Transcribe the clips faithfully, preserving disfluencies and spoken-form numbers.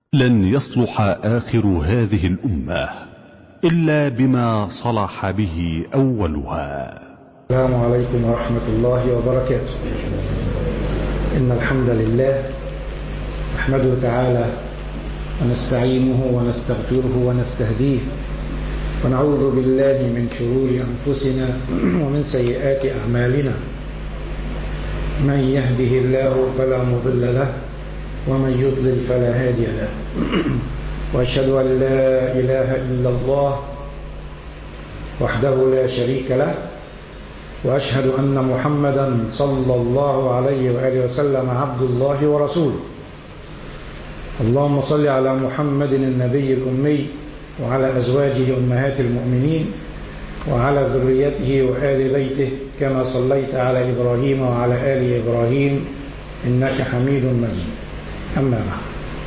لن يصلح آخر هذه الأمة إلا بما صلح به أولها. السلام عليكم ورحمة الله وبركاته. إن الحمد لله نحمده تعالى ونستعينه ونستغفره ونستهديه، ونعوذ بالله من شرور أنفسنا ومن سيئات أعمالنا. من يهده الله فلا مضل له ومن يضلل فلا هادي له. وأشهد أن لا إله إلا الله وحده لا شريك له، وأشهد أن محمدا صلى الله عليه وآله وسلم عبد الله ورسوله. اللهم صل على محمد النبي الأمي وعلى أزواجه أمهات المؤمنين وعلى ذريته وآل بيته كما صليت على إبراهيم وعلى آل إبراهيم إنك حميد مجيد. أما بعد،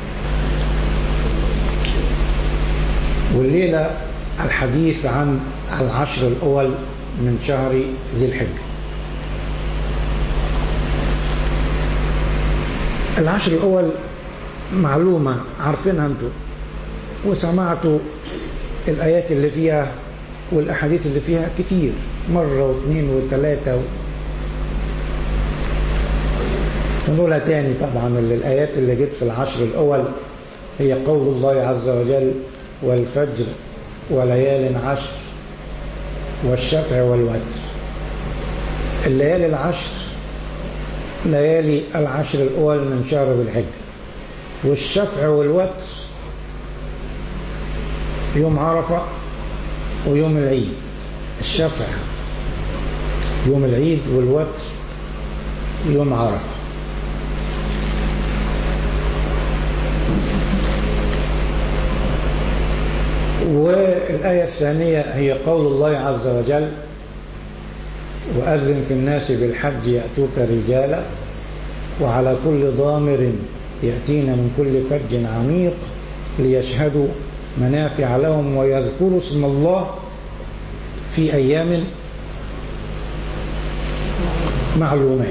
والليلة الحديث عن العشر الأول من شهر ذي الحجة. العشر الأول معلومة عارفينها انتوا وسمعتوا الآيات اللي فيها والأحاديث اللي فيها كتير، مرة واثنين وثلاثة و... ونقولها تاني. طبعا اللي الآيات اللي جت في العشر الأول هي قول الله عز وجل: والفجر وليال عشر والشفع والوتر. الليالي العشر ليالي العشر الأول من شهر ذي الحجة، والشفع والوتر يوم عرفة ويوم العيد. الشفع يوم العيد والوتر يوم عرفة. والآية الثانية هي قول الله عز وجل: وأذن في الناس بالحج يأتوك رجالا وعلى كل ضامر يأتين من كل فج عميق ليشهدوا منافع لهم ويذكروا اسم الله في أيام معلومات.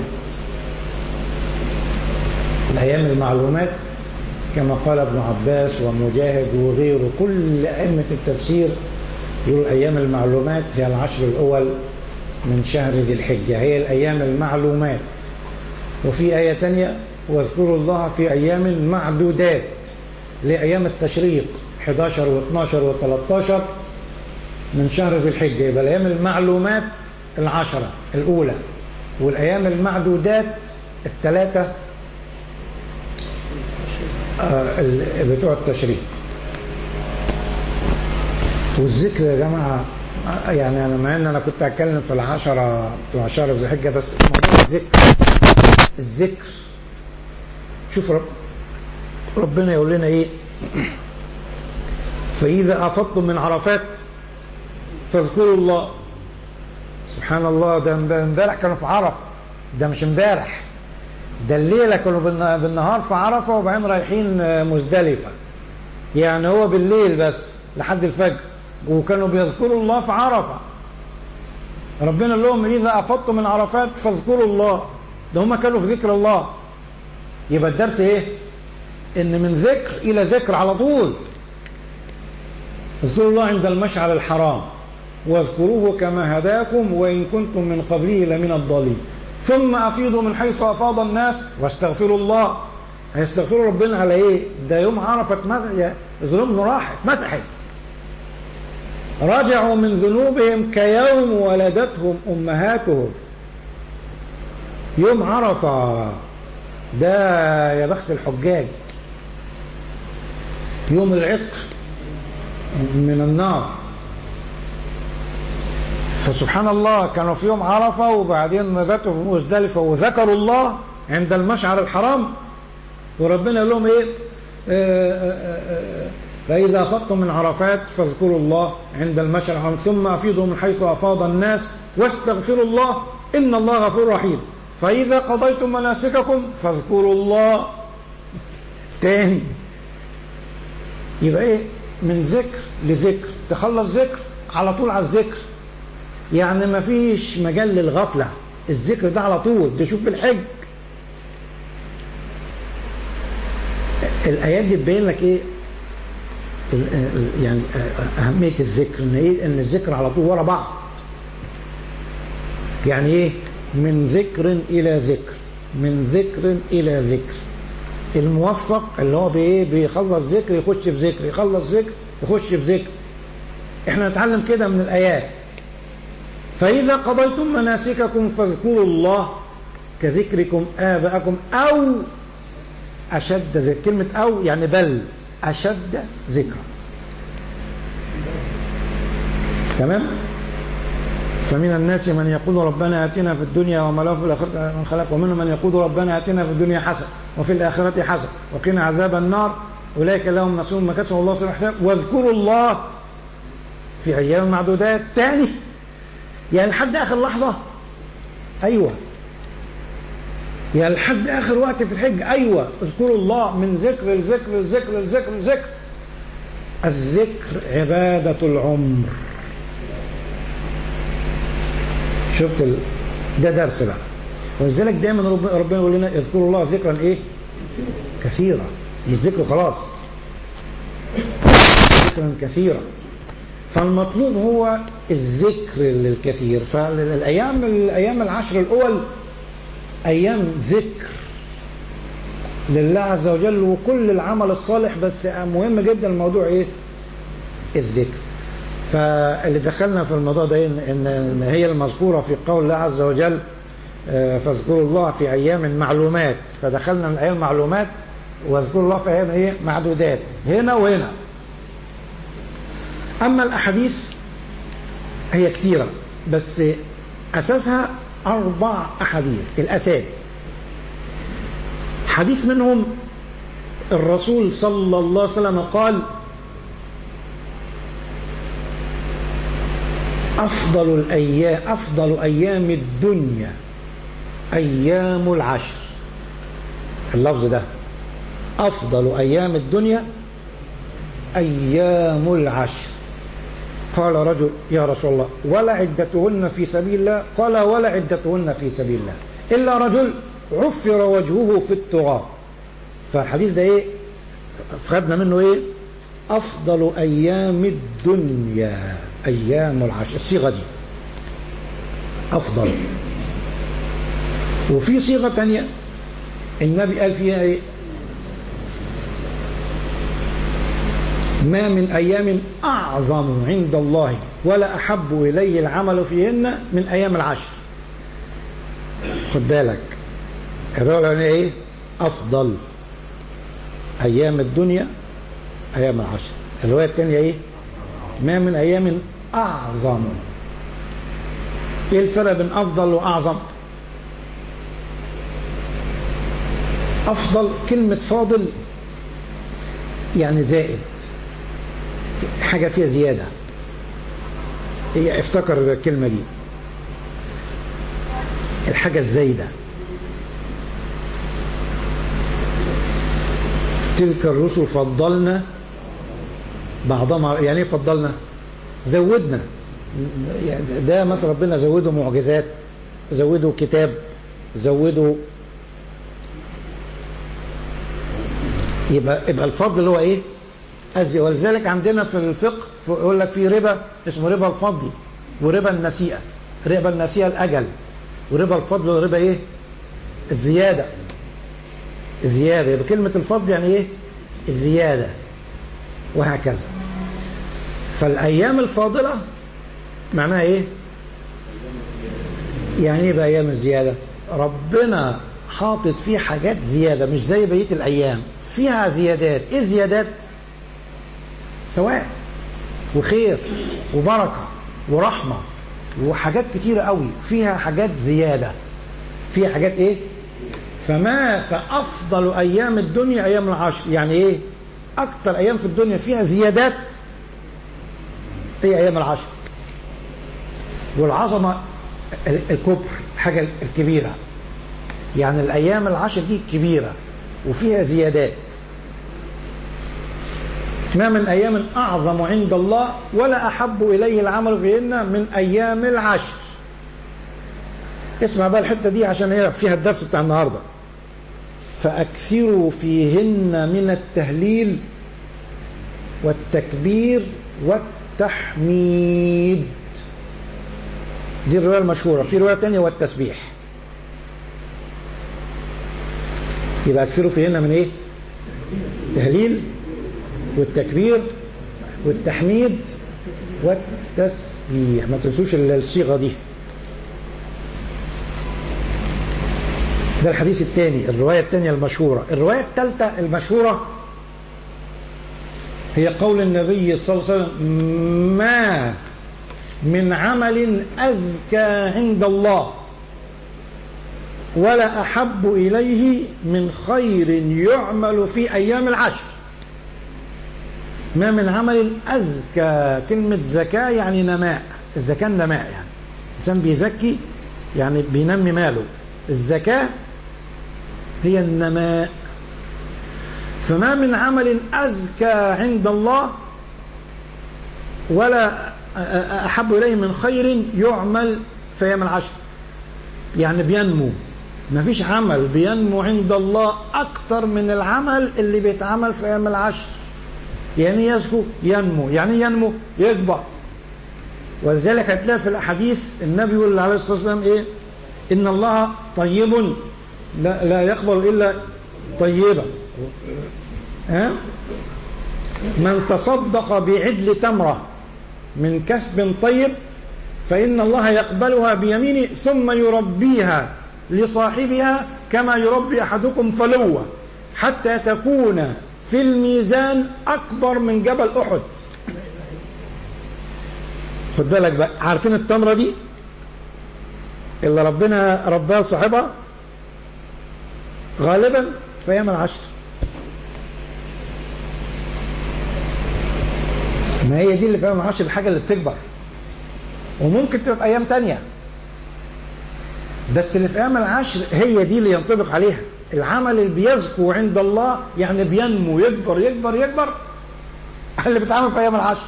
الأيام المعلومات كما قال ابن عباس ومجاهد وغيره، كل أئمة التفسير يقول الأيام المعلومات هي العشر الأول من شهر ذي الحجة، هي الأيام المعلومات. وفي آية تانية: واذكروا الله في أيام معدودات، لأيام التشريق احد عشر واثناشر وثلاثة من شهر ذي الحجة. يبقى الأيام المعلومات العشرة الأولى، والأيام المعدودات الثلاثة بتوع التشريق. والذكر يا جماعة، يعني أنا مع أن أنا كنت أتكلم في العشرة بتوع شهر ذي الحجة، بس موضوع الذكر الذكر شوف رب ربنا يقول لنا إيه: فإذا أفضتم من عرفات فاذكروا الله. سبحان الله، ده امبارح كانوا في عرفة، ده مش امبارح، ده الليلة كانوا بالنهار في عرفة وبعدين رايحين مزدلفة، يعني هو بالليل بس لحد الفجر، وكانوا بيذكروا الله في عرفة. ربنا قال لهم: إذا أفضتم من عرفات فاذكروا الله. ده هم كانوا في ذكر الله. يبقى الدرس إيه؟ إن من ذكر إلى ذكر على طول. اذكروا الله عند المشعر الحرام واذكروه كما هداكم وإن كنتم من قبله لمن الضالين ثم أفيضوا من حيث أفاض الناس واستغفروا الله. هيستغفروا ربنا على إيه؟ ده يوم عرفة مسح ذنوبهم راحت مسحت، رجعوا من ذنوبهم كيوم ولدتهم أمهاتهم. يوم عرفة ده يا بخت الحجاج، يوم العتق من النار. فسبحان الله، كانوا في يوم عرفة وبعدين باتوا في مزدلفة وذكروا الله عند المشعر الحرام، وربنا يقول لهم ايه؟ آآ آآ فإذا أفضتم من عرفات فاذكروا الله عند المشعر الحرام ثم أفيضوا من حيث أفاض الناس واستغفروا الله إن الله غفور رحيم. فإذا قضيتم مناسككم فاذكروا الله. تاني، يبقى ايه؟ من ذكر لذكر، تخلص ذكر على طول على الذكر، يعني ما فيش مجال للغفلة. الذكر ده على طول. ده شوف في الحج الآيات دي تبين لك إيه يعني أهمية الذكر، إن إيه إن الذكر على طول ورا بعض. يعني إيه؟ من ذكر إلى ذكر، من ذكر إلى ذكر. الموفق اللي هو بإيه بيخلص ذكر يخش في ذكر، يخلص ذكر يخش في ذكر. إحنا نتعلم كده من الآيات. فإذا قضيتم مناسككم فاذكروا الله كذكركم آباءكم أو أشد ذكر. كلمة أو يعني بل أشد ذكرا. تمام؟ فمن الناس من يقول ربنا آتنا في الدنيا وما له في الآخرة من خلق، ومنهم من يقول ربنا آتنا في الدنيا حسنة وفي الآخرة حسنة وقنا عذاب النار أولئك لهم نصيب مما كسبوا والله سبحانه حساب. واذكروا الله في أيام معدودات. تاني يعني لحد آخر لحظة. أيوة يعني لحد آخر وقت في الحج. أيوة اذكروا الله من ذكر الذكر الذكر الذكر الذكر. الذكر عبادة العمر. شفت ال... ده درس بقى. ولذلك دايما ربنا يقول لنا اذكروا الله ذكرا ايه كثيرا، مش ذكر خلاص، ذكرا كثيرا. فالمطلوب هو الذكر الكثير. فالايام الايام العشر الاول ايام ذكر لله عز وجل وكل العمل الصالح، بس مهم جدا الموضوع ايه الذكر. فاللي دخلنا في الموضوع ده ان هي المذكوره في قول الله عز وجل فاذكروا الله في ايام معلومات. فدخلنا من ايام معلومات واذكروا الله في ايام ايه معدودات، هنا وهنا. اما الاحاديث هي كثيره بس اساسها اربع احاديث. الاساس حديث منهم الرسول صلى الله عليه وسلم قال أفضل الأيام أفضل أيام الدنيا أيام العشر. اللفظ ده أفضل أيام الدنيا أيام العشر. قال رجل يا رسول الله ولا عدتهن في سبيل الله؟ قال ولا عدتهن في سبيل الله إلا رجل عفر وجهه في التراب. فالحديث ده إيه خدنا منه إيه أفضل أيام الدنيا أيام العشر. الصيغة دي أفضل. وفي صيغة تانية النبي قال فيها إيه ما من أيام أعظم عند الله ولا أحب إليه العمل فيهن من أيام العشر. خد بالك الرواية إيه أفضل أيام الدنيا أيام العشر. الرواية الثانية إيه ما من أيام أعظم. إيه الفرق بين أفضل وأعظم؟ أفضل كلمة فاضل يعني زائد، حاجة فيها زيادة. إيه افتكر الكلمة دي الحاجة الزايدة. تلك الرسل فضلنا بعضهم يعني ايه فضلنا زودنا. ده مثلا ربنا زوده معجزات، زوده كتاب، زوده يبقى يبقى الفضل اللي هو ايه أزي. ولذلك عندنا في الفقه يقول لك في ربا اسمه ربا الفضل وربا النسيئة. ربا النسيئة الأجل، وربا الفضل وربا ايه الزيادة. الزيادة يبقى كلمة الفضل يعني ايه الزيادة وهكذا. فالأيام الفاضلة معناها ايه يعني ايه بقى أيام الزيادة؟ ربنا حاطط فيه حاجات زيادة مش زي بقية الأيام، فيها زيادات. ايه زيادات؟ سواء وخير وبركة ورحمة وحاجات كتيرة قوي فيها حاجات زيادة، فيها حاجات ايه. فما فأفضل أيام الدنيا أيام العشر. يعني ايه أكتر أيام في الدنيا فيها زيادات هي أيام العشر. والعظمة الكبر حاجة الكبيرة. يعني الأيام العشر دي كبيرة وفيها زيادات. ما من أيام أعظم عند الله ولا أحب إليه العمل فيهن من أيام العشر. اسمع بقى الحتة دي عشان هي فيها الدرس بتاع النهاردة. فأكثروا فيهن من التهليل والتكبير والتحميد. دي الرواية المشهورة. في رواية تانية والتسبيح. يبقى أكثروا فيهن من إيه؟ التهليل والتكبير والتحميد والتسبيح. ما تنسوش الصيغة دي. ده الحديث الثاني، الرواية الثانية المشهورة. الرواية الثالثة المشهورة هي قول النبي صلى الله عليه وسلم: ما من عمل أزكى عند الله ولا أحب إليه من خير يعمل في أيام العشر. ما من عمل أزكى، كلمة زكاة يعني نماء. الزكاة نماء، يعني الإنسان بيزكي يعني بينمي ماله. الزكاة هي النماء. فما من عمل أزكى عند الله ولا أحب إليه من خير يعمل في أيام العشر، يعني بينمو. ما فيش عمل بينمو عند الله أكتر من العمل اللي بيتعمل في أيام العشر. يعني يزكو ينمو، يعني ينمو يكبر. ولذلك هتلاقي في الأحاديث النبي يقول عليه الصلاة والسلام إيه؟ إن الله طيب لا, لا يقبل إلا طيبا. ها؟ من تصدق بعدل تمرة من كسب طيب فإن الله يقبلها بيمينه ثم يربيها لصاحبها كما يربي أحدكم فلوة حتى تكون في الميزان أكبر من جبل أحد. خد بالك بقى، عارفين التمرة دي اللي ربنا ربها صاحبها غالبا في أيام العشر. ما هي دي اللي في أيام العشر الحاجة اللي بتكبر، وممكن تبقى في أيام تانية، بس اللي في أيام العشر هي دي اللي ينطبق عليها العمل اللي بيزكو عند الله، يعني بينمو يكبر يكبر يكبر، اللي بيتعمل في أيام العشر.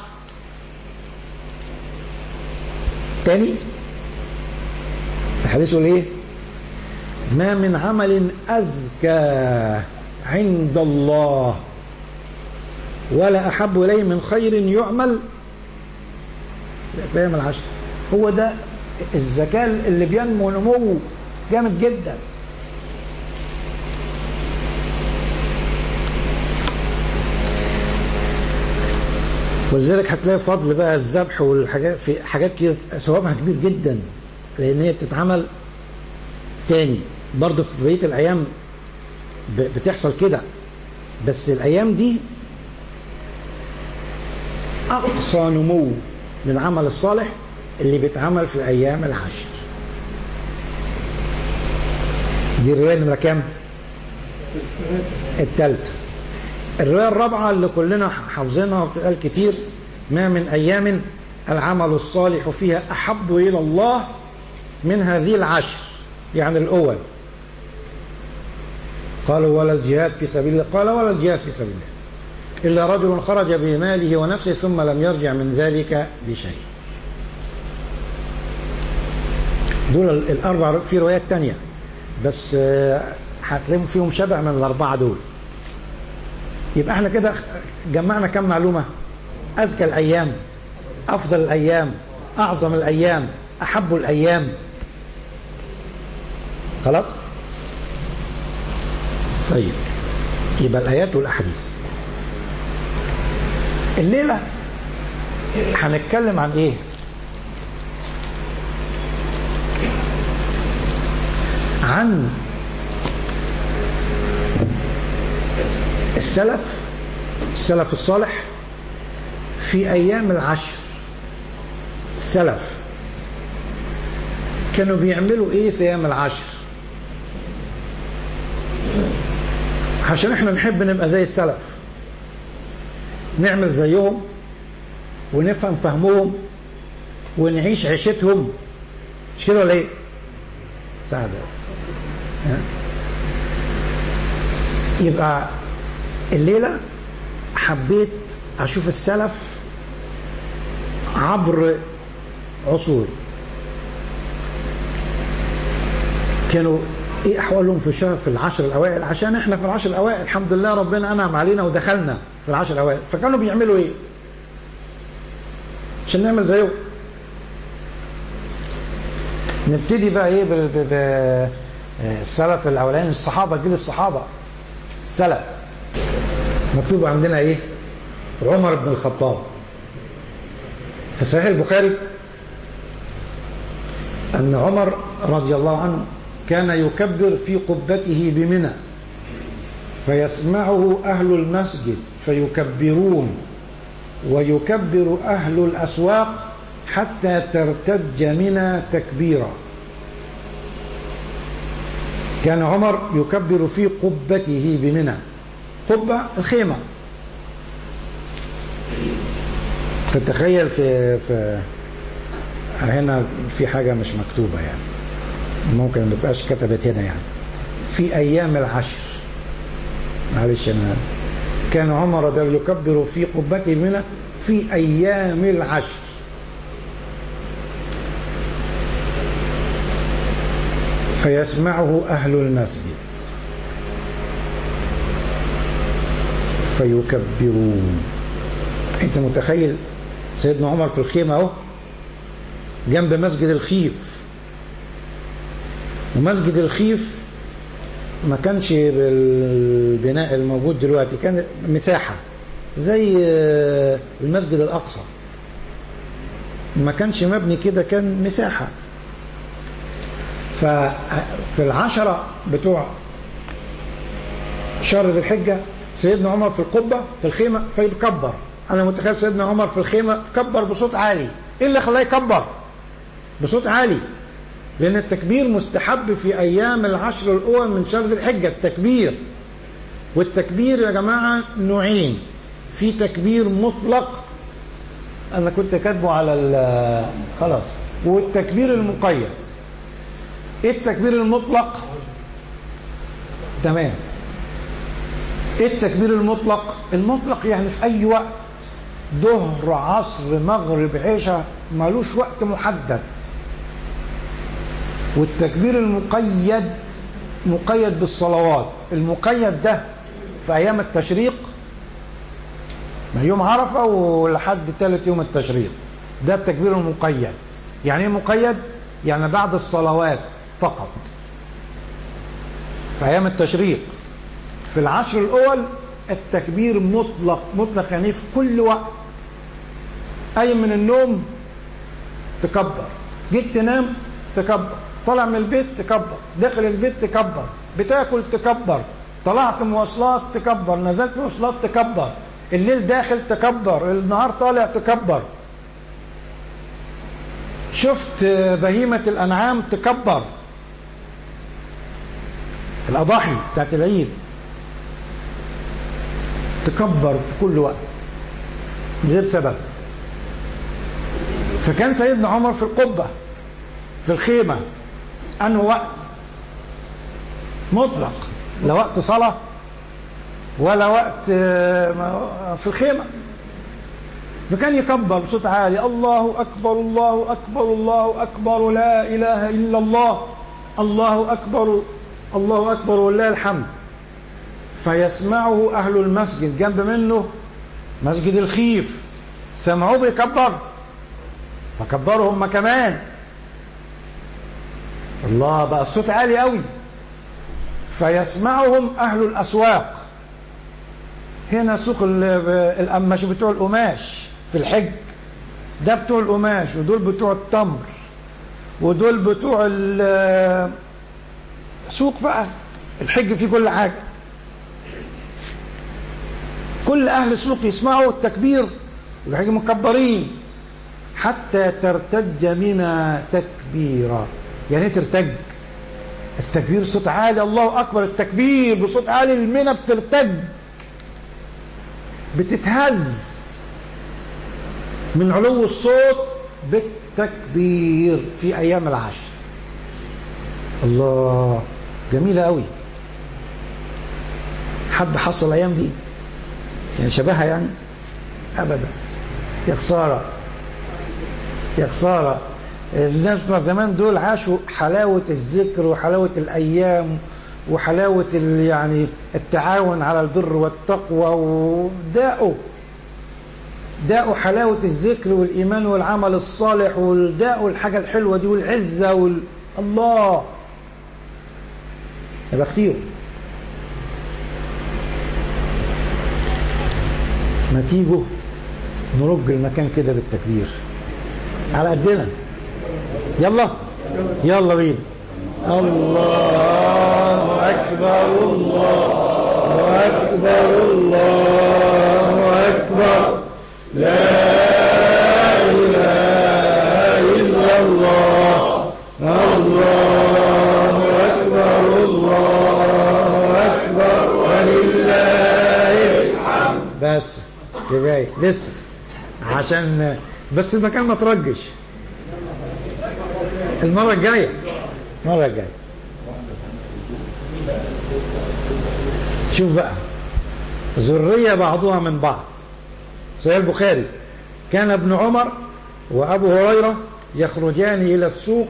تاني الحديث يقول ايه؟ ما من عمل أزكى عند الله ولا أحب إليه من خير يعمل في أيام العشر. هو ده الزكاة اللي بينمو نمو جامد جدا. ولذلك هتلاقي فضل بقى الذبح والحاجات، في حاجات كده ثوابها كبير جدا، لأن هي بتتعمل تاني برضه في بقية الأيام بتحصل كده، بس الأيام دي أقصى نمو للعمل الصالح اللي بيتعمل في أيام العشر. دي الرواية نمرة كام؟ الثالثة. الرواية الرابعة اللي كلنا حافظينها وبتتقال كتير: ما من أيام العمل الصالح فيها أحب إلى الله من هذه العشر، يعني الأول. قالوا ولا الجهاد في سبيل الله؟ قال ولا الجهاد في سبيل الله إلا رجل خرج بماله ونفسه ثم لم يرجع من ذلك بشيء. دول الأربع. في روايات تانية بس هتلاقيهم فيهم شبه من الأربعة دول. يبقى احنا كده جمعنا كم معلومة؟ أزكى الأيام، أفضل الأيام، أعظم الأيام، أحب الأيام. خلاص؟ طيب، يبقى الآيات والأحاديث. الليلة هنتكلم عن إيه؟ عن السلف السلف الصالح في أيام العشر. السلف كانوا بيعملوا إيه في أيام العشر عشان إحنا نحب نبقى زي السلف، نعمل زيهم ونفهم فهمهم ونعيش عيشتهم. مش كده ولا إيه؟ سعادة. يبقى الليلة حبيت أشوف السلف عبر عصور كانوا ايه احوالهم في شهر في العشر الاوائل، عشان احنا في العشر الاوائل الحمد لله ربنا انعم علينا ودخلنا في العشر الاوائل، فكانوا بيعملوا ايه عشان نعمل زيهم. نبتدي بقى ايه بالسلف الاولاني، الصحابه، جيل الصحابه السلف. مكتوب عندنا ايه؟ عمر بن الخطاب في صحيح البخاري ان عمر رضي الله عنه كان يكبر في قبته بمنى فيسمعه اهل المسجد فيكبرون ويكبر اهل الاسواق حتى ترتج منى تكبيرا. كان عمر يكبر في قبته بمنى، قبة الخيمة. فتخيل في, في هنا في حاجة مش مكتوبة يعني، ممكن ما تبقاش كتبت هنا يعني، في أيام العشر. معلش أنا كان عمر ده يكبر في قبته بمنى في أيام العشر. فيسمعه أهل المسجد فيكبرون. أنت متخيل سيدنا عمر في الخيمة أهو جنب مسجد الخيف، ومسجد الخيف ما كانش بالبناء الموجود دلوقتي، كان مساحة زي المسجد الأقصى، ما كانش مبني كده، كان مساحة. ففي العشرة بتوع شهر ذي الحجة سيدنا عمر في القبة في الخيمة فيكبر. أنا متخيل سيدنا عمر في الخيمة كبر بصوت عالي. إيه اللي خلاه يكبر بصوت عالي؟ لأن التكبير مستحب في أيام العشر الأول من شهر ذي الحجة، التكبير. والتكبير يا جماعة نوعين، في تكبير مطلق أنا كنت كاتبه على خلاص، والتكبير المقيد. ايه التكبير المطلق؟ تمام. ايه التكبير المطلق؟ المطلق يعني في اي وقت، ظهر عصر مغرب عشاء، مالوش وقت محدد. والتكبير المقيد مقيد بالصلوات. المقيد ده في ايام التشريق من يوم عرفة ولحد ثالث يوم التشريق، ده التكبير المقيد. يعني ايه مقيد؟ يعني بعد الصلوات فقط في أيام التشريق. في العشر الأول التكبير مطلق. مطلق يعني في كل وقت، قايم من النوم تكبر، جيت تنام تكبر، طلع من البيت تكبر، داخل البيت تكبر، بتاكل تكبر، طلعت مواصلات تكبر، نزلت مواصلات تكبر، الليل داخل تكبر، النهار طالع تكبر، شفت بهيمة الأنعام تكبر، الأضاحي بتاعت العيد تكبر في كل وقت من غير سبب. فكان سيدنا عمر في القبة في الخيمة أنه وقت مطلق، لا وقت صلاة ولا وقت في الخيمة، فكان يكبر بصوت عالي: الله أكبر الله أكبر الله أكبر لا إله إلا الله، الله أكبر الله أكبر ولله الحمد. فيسمعه أهل المسجد، جنب منه مسجد الخيف، سمعوه بيكبر فكبروا هم كمان. الله، بقى الصوت عالي قوي. فيسمعهم أهل الأسواق. هنا سوق القماش بتوع القماش في الحج، ده بتوع القماش، ودول بتوع التمر، ودول بتوع سوق بقى الحج فيه كل حاجة. كل أهل السوق يسمعوا التكبير والحج مكبرين حتى ترتج منى تكبيرا. يعني ايه ترتج؟ التكبير صوت عالي، الله أكبر، التكبير بصوت عالي، المنى بترتج، بتتهز من علو الصوت بالتكبير في أيام العشر. الله، جميلة قوي. حد حصل الأيام دي يعني شبهها يعني؟ أبدا. يا خسارة يا خسارة. الناس بتوع زمان دول عاشوا حلاوة الذكر وحلاوة الأيام وحلاوة يعني التعاون على البر والتقوى، وداقوا داقوا حلاوة الذكر والإيمان والعمل الصالح، وداقوا الحاجة الحلوة دي والعزة وال... الله يبقى اختيروا. ما تيجوا نرج المكان كده بالتكبير على قدنا. يلا يلا بينا. الله أكبر الله أكبر الله أكبر لا إله إلا الله الله أكبر الله أكبر ولله الحمد. بس كفاية لسه عشان بس المكان ما ترجش. المرة الجاية المرة الجاية شوف بقى ذرية بعضها من بعض. صحيح البخاري كان ابن عمر وأبو هريرة يخرجان إلى السوق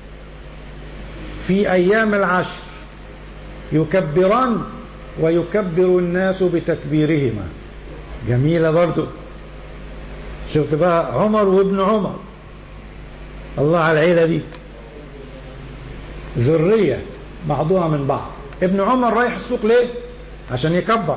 في أيام العشر يكبران ويكبر الناس بتكبيرهما. جميلة برضو. شفت بقى عمر وابن عمر، الله على العيلة دي، ذرية بعضها من بعض. ابن عمر رايح السوق ليه؟ عشان يكبر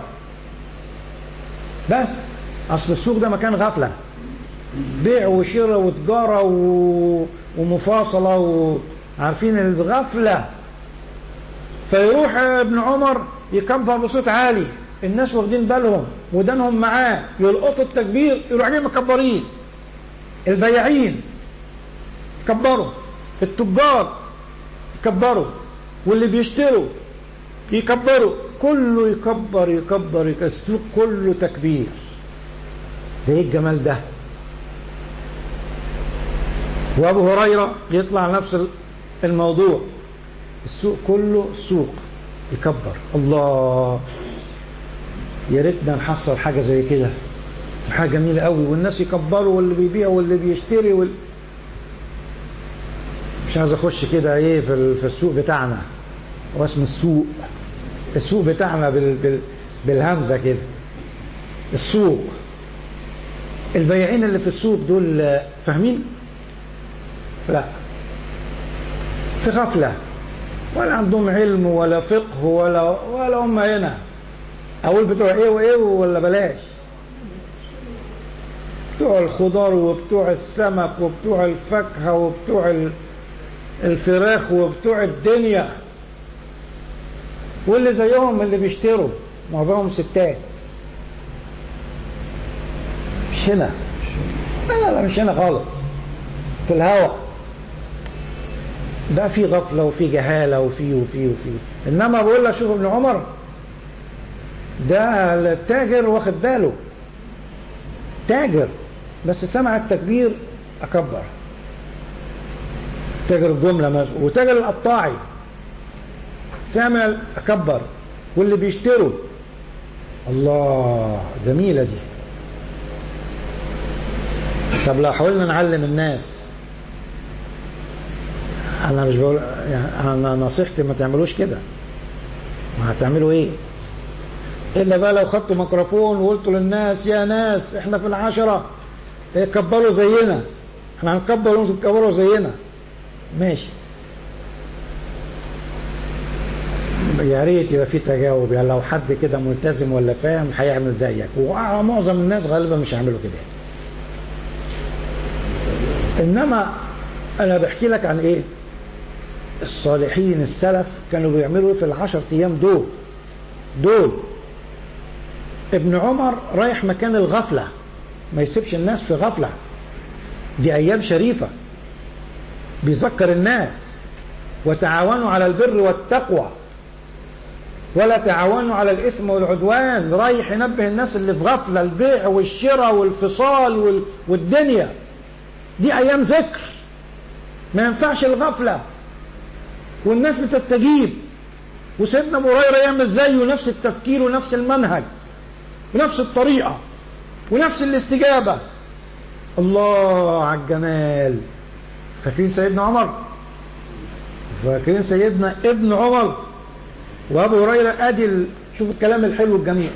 بس. أصل السوق ده مكان غفلة، بيع وشراء وتجارة و... ومفاصلة وعارفين الغفلة. فيروح ابن عمر يكبر بصوت عالي، الناس واخدين بالهم ودانهم معاه، يلقطوا التكبير يروح عليهم مكبرين. البياعين يكبروا، التجار يكبروا، واللي بيشتروا يكبروا، كله يكبر يكبر, يكبر. السوق كله تكبير. ده ايه الجمال ده؟ وابو هريرة يطلع نفس الموضوع، السوق كله سوق يكبر. الله، يا ريتنا نحصل حاجة زي كده، حاجة جميلة قوي، والناس يكبروا واللي بيبيع واللي بيشتري وال... مش عايز اخش كده ايه في السوق بتاعنا، هو اسم السوق، السوق بتاعنا بال... بال... بالهمزة كده. السوق، البياعين اللي في السوق دول فاهمين؟ لا، في غفلة، ولا عندهم علم ولا فقه ولا ولا هم هنا. اقول بتوع ايه وايه ولا بلاش؟ بتوع الخضار وبتوع السمك وبتوع الفاكهة وبتوع الفراخ وبتوع الدنيا، واللي زيهم اللي بيشتروا معظمهم ستات. مش هنا، لا لا لا مش هنا خالص، في الهوا ده في غفلة وفي جهالة وفي وفي وفي. انما بقول لك شوف ابن عمر ده التاجر واخد باله، تاجر بس سمع التكبير أكبر، تاجر الجملة وتاجر القطاعي سامع أكبر، واللي بيشتروا. الله، جميلة دي. طب لو حاولنا نعلم الناس، أنا مش بقول يعني، أنا نصيحتي ما تعملوش كده، ما هتعملوا إيه؟ إلا بقى لو خدتوا ميكروفون وقلتوا للناس يا ناس إحنا في العشرة كبروا زينا، إحنا هنكبر وأنتوا تكبروا زينا، ماشي. يا ريت يبقى في تجاوب، يعني لو حد كده ملتزم ولا فاهم هيعمل زيك، ومعظم الناس غالبا مش هيعملوا كده. إنما أنا بحكي لك عن إيه؟ الصالحين السلف كانوا بيعملوا في العشر أيام دول دول ابن عمر رايح مكان الغفلة، ما يسيبش الناس في غفلة، دي أيام شريفة، بيذكر الناس وتعاونوا على البر والتقوى ولا تعاونوا على الإثم والعدوان. رايح ينبه الناس اللي في غفلة، البيع والشراء والفصال والدنيا، دي أيام ذكر، ما ينفعش الغفلة، والناس بتستجيب. وسيدنا أبو هريرة يعمل زيه، نفس التفكير ونفس المنهج ونفس الطريقة ونفس الاستجابة. الله على الجمال. فاكرين سيدنا عمر؟ فاكرين سيدنا ابن عمر وابو هريره؟ ادي ال... شوف الكلام الحلو الجميل.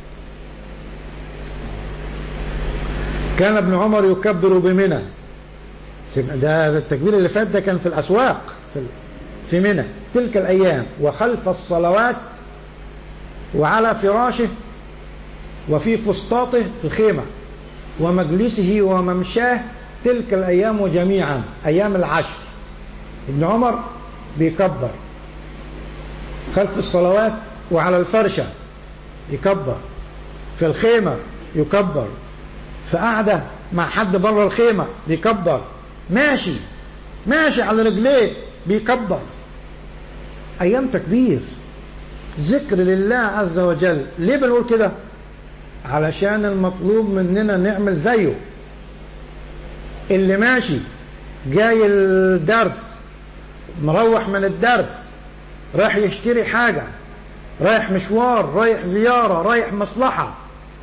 كان ابن عمر يكبر بمنى، ده التكبير اللي فات ده كان في الاسواق في في منى تلك الايام، وخلف الصلوات وعلى فراشه وفي فسطاطه الخيمه ومجلسه وممشاه تلك الايام جميعا، ايام العشر. ابن عمر بيكبر خلف الصلوات وعلى الفرشه يكبر، في الخيمه يكبر، في قعده مع حد بره الخيمه بيكبر، ماشي ماشي على رجليه بيكبر. ايام تكبير، ذكر لله عز وجل. ليه بنقول كده؟ علشان المطلوب مننا نعمل زيه. اللي ماشي جاي الدرس، مروح من الدرس، رايح يشتري حاجة، رايح مشوار، رايح زيارة، رايح مصلحة،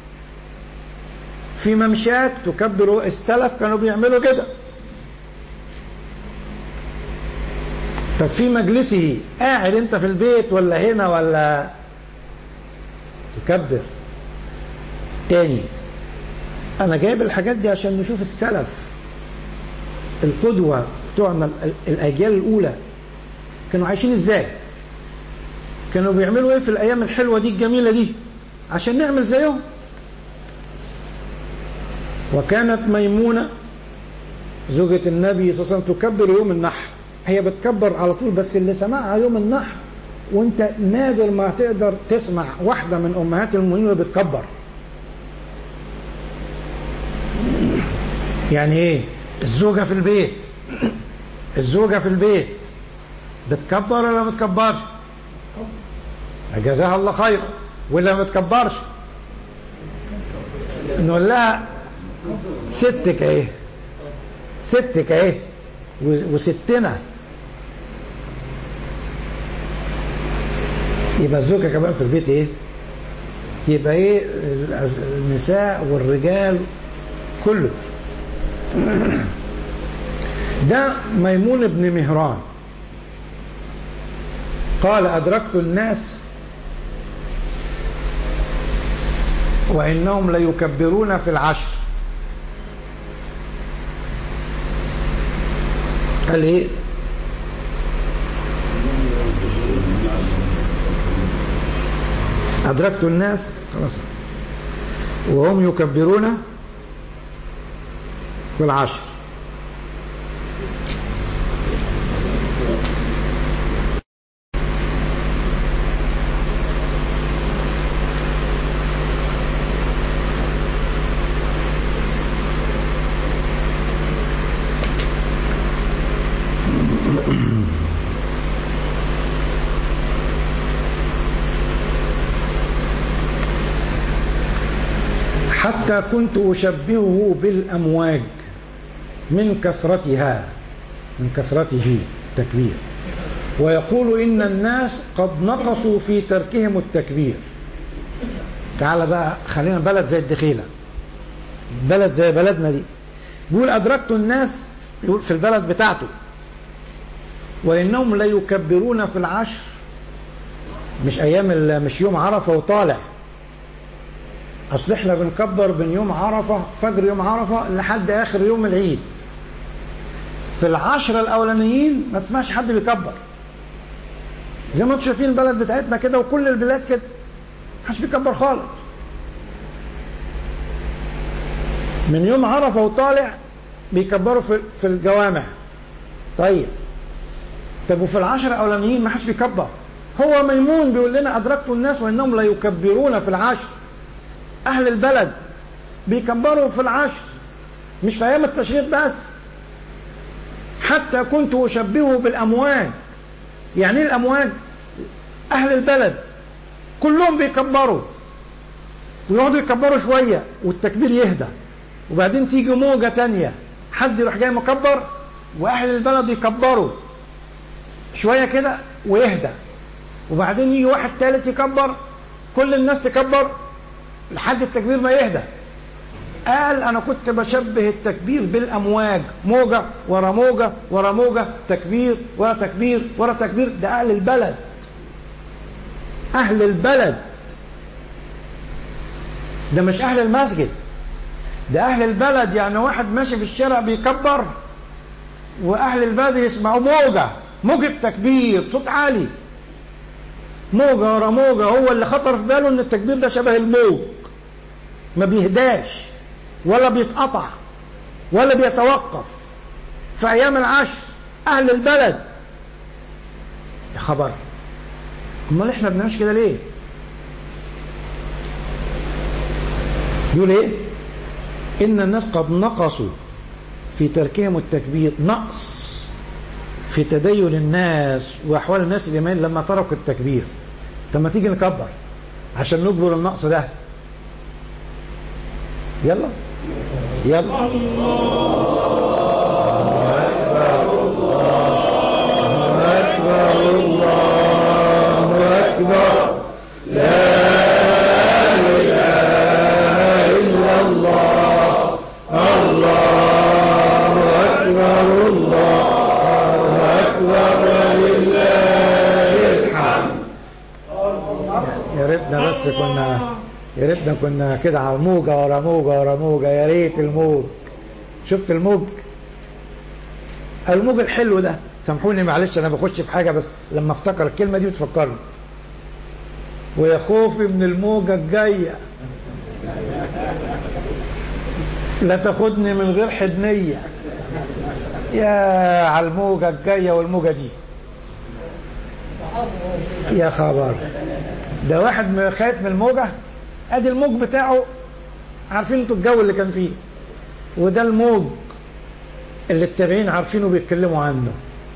في ممشاك تكبروا. السلف كانوا بيعملوا كده. طب في مجلسه، قاعد انت في البيت ولا هنا ولا، تكبر تاني. انا جايب الحاجات دي عشان نشوف السلف القدوة بتوعنا الاجيال الاولى كانوا عايشين ازاي، كانوا بيعملوا ايه في الايام الحلوة دي الجميلة دي عشان نعمل زيهم. وكانت ميمونة زوجة النبي صلى الله عليه وسلم تكبر يوم النحر. هي بتكبر على طول، بس اللي سمعها يوم النحر، وانت نادر ما تقدر تسمع واحدة من امهات المؤمنين بتكبر. يعني ايه؟ الزوجة في البيت، الزوجة في البيت بتكبر ولا ما بتكبرش؟ جزاها الله خير. ولا ما بتكبرش؟ نقول لها ستك ايه، ستك ايه، وستنا. يبقى الزوجة كمان في البيت ايه؟ يبقى ايه؟ النساء والرجال كله. ده ميمون بن مهران قال: أدركت الناس وإنهم ليكبرون في العشر. قال ايه؟ أدركت الناس خلاص وهم يكبرون في العشر. حتى كنت أشبهه بالأمواج من كثرتها، من كثرته التكبير. ويقول إن الناس قد نقصوا في تركهم التكبير. تعال بقى خلينا بلد زي الدخيلة، بلد زي بلدنا دي. يقول: أدركت الناس، يقول في البلد بتاعته، وإنهم ليكبرون في العشر. مش أيام، مش يوم عرفة وطالع. أصل إحنا بنكبر بين يوم عرفة، فجر يوم عرفة لحد آخر يوم العيد. في العشرة الأولانيين ما تسمعش حد بيكبر، زي ما انتم شايفين البلد بتاعتنا كده، وكل البلاد كده محدش بيكبر خالص. من يوم عرفة وطالع بيكبروا في في الجوامع. طيب طب وفي العشرة الأولانيين ما حدش بيكبر. هو ميمون بيقول لنا: أدركت الناس وإنهم لا يكبرون في العشر. أهل البلد بيكبروا في العشر، مش في أيام التشريق بس. حتى كنت أشبهه بالأمواج. يعني إيه الأمواج؟ أهل البلد كلهم بيكبروا، ويقعدوا يكبروا شوية والتكبير يهدى، وبعدين تيجي موجة تانية حد يروح جاي مكبر، وأهل البلد يكبروا شوية كده ويهدى، وبعدين يجي واحد ثالث يكبر، كل الناس تكبر لحد التكبير ما يهدى. قال أنا كنت بشبه التكبير بالأمواج، موجة ورا موجة ورا موجة، تكبير ورا تكبير ورا تكبير. ده أهل البلد، أهل البلد، ده مش أهل المسجد، ده أهل البلد. يعني واحد ماشي في الشارع بيكبر وأهل البلد يسمعوا موجة، موجة تكبير، صوت عالي، موجة ورا موجة. هو اللي خطر في باله إن التكبير ده شبه الموج، ما بيهداش ولا بيتقطع ولا بيتوقف في أيام العشر. أهل البلد يا خبر، امال احنا بنعملش كده ليه؟ يقول ايه؟ ان الناس قد نقصوا في تركهم التكبير، نقص في تدين الناس واحوال الناس اليمين لما تركوا التكبير. طب ما تيجي نكبر عشان نجبر النقص ده. يلا يلا بس كنا يا ريتنا كنا كده على موجة ورا موجة ورا موجة. يا ريت الموج. شفت الموج؟ الموج الحلو ده، سامحوني معلش انا بخش في حاجة بس لما افتكر الكلمة دي بتفكرني. ويا خوفي من الموجة الجاية لا تاخدني من غير حدنية. يا على الموجة الجاية والموجة دي يا خبر. ده واحد خايف من الموجة، ادي الموج بتاعه، عارفين انتوا الجو اللي كان فيه، وده الموج اللي التابعين عارفينه بيتكلموا عنه.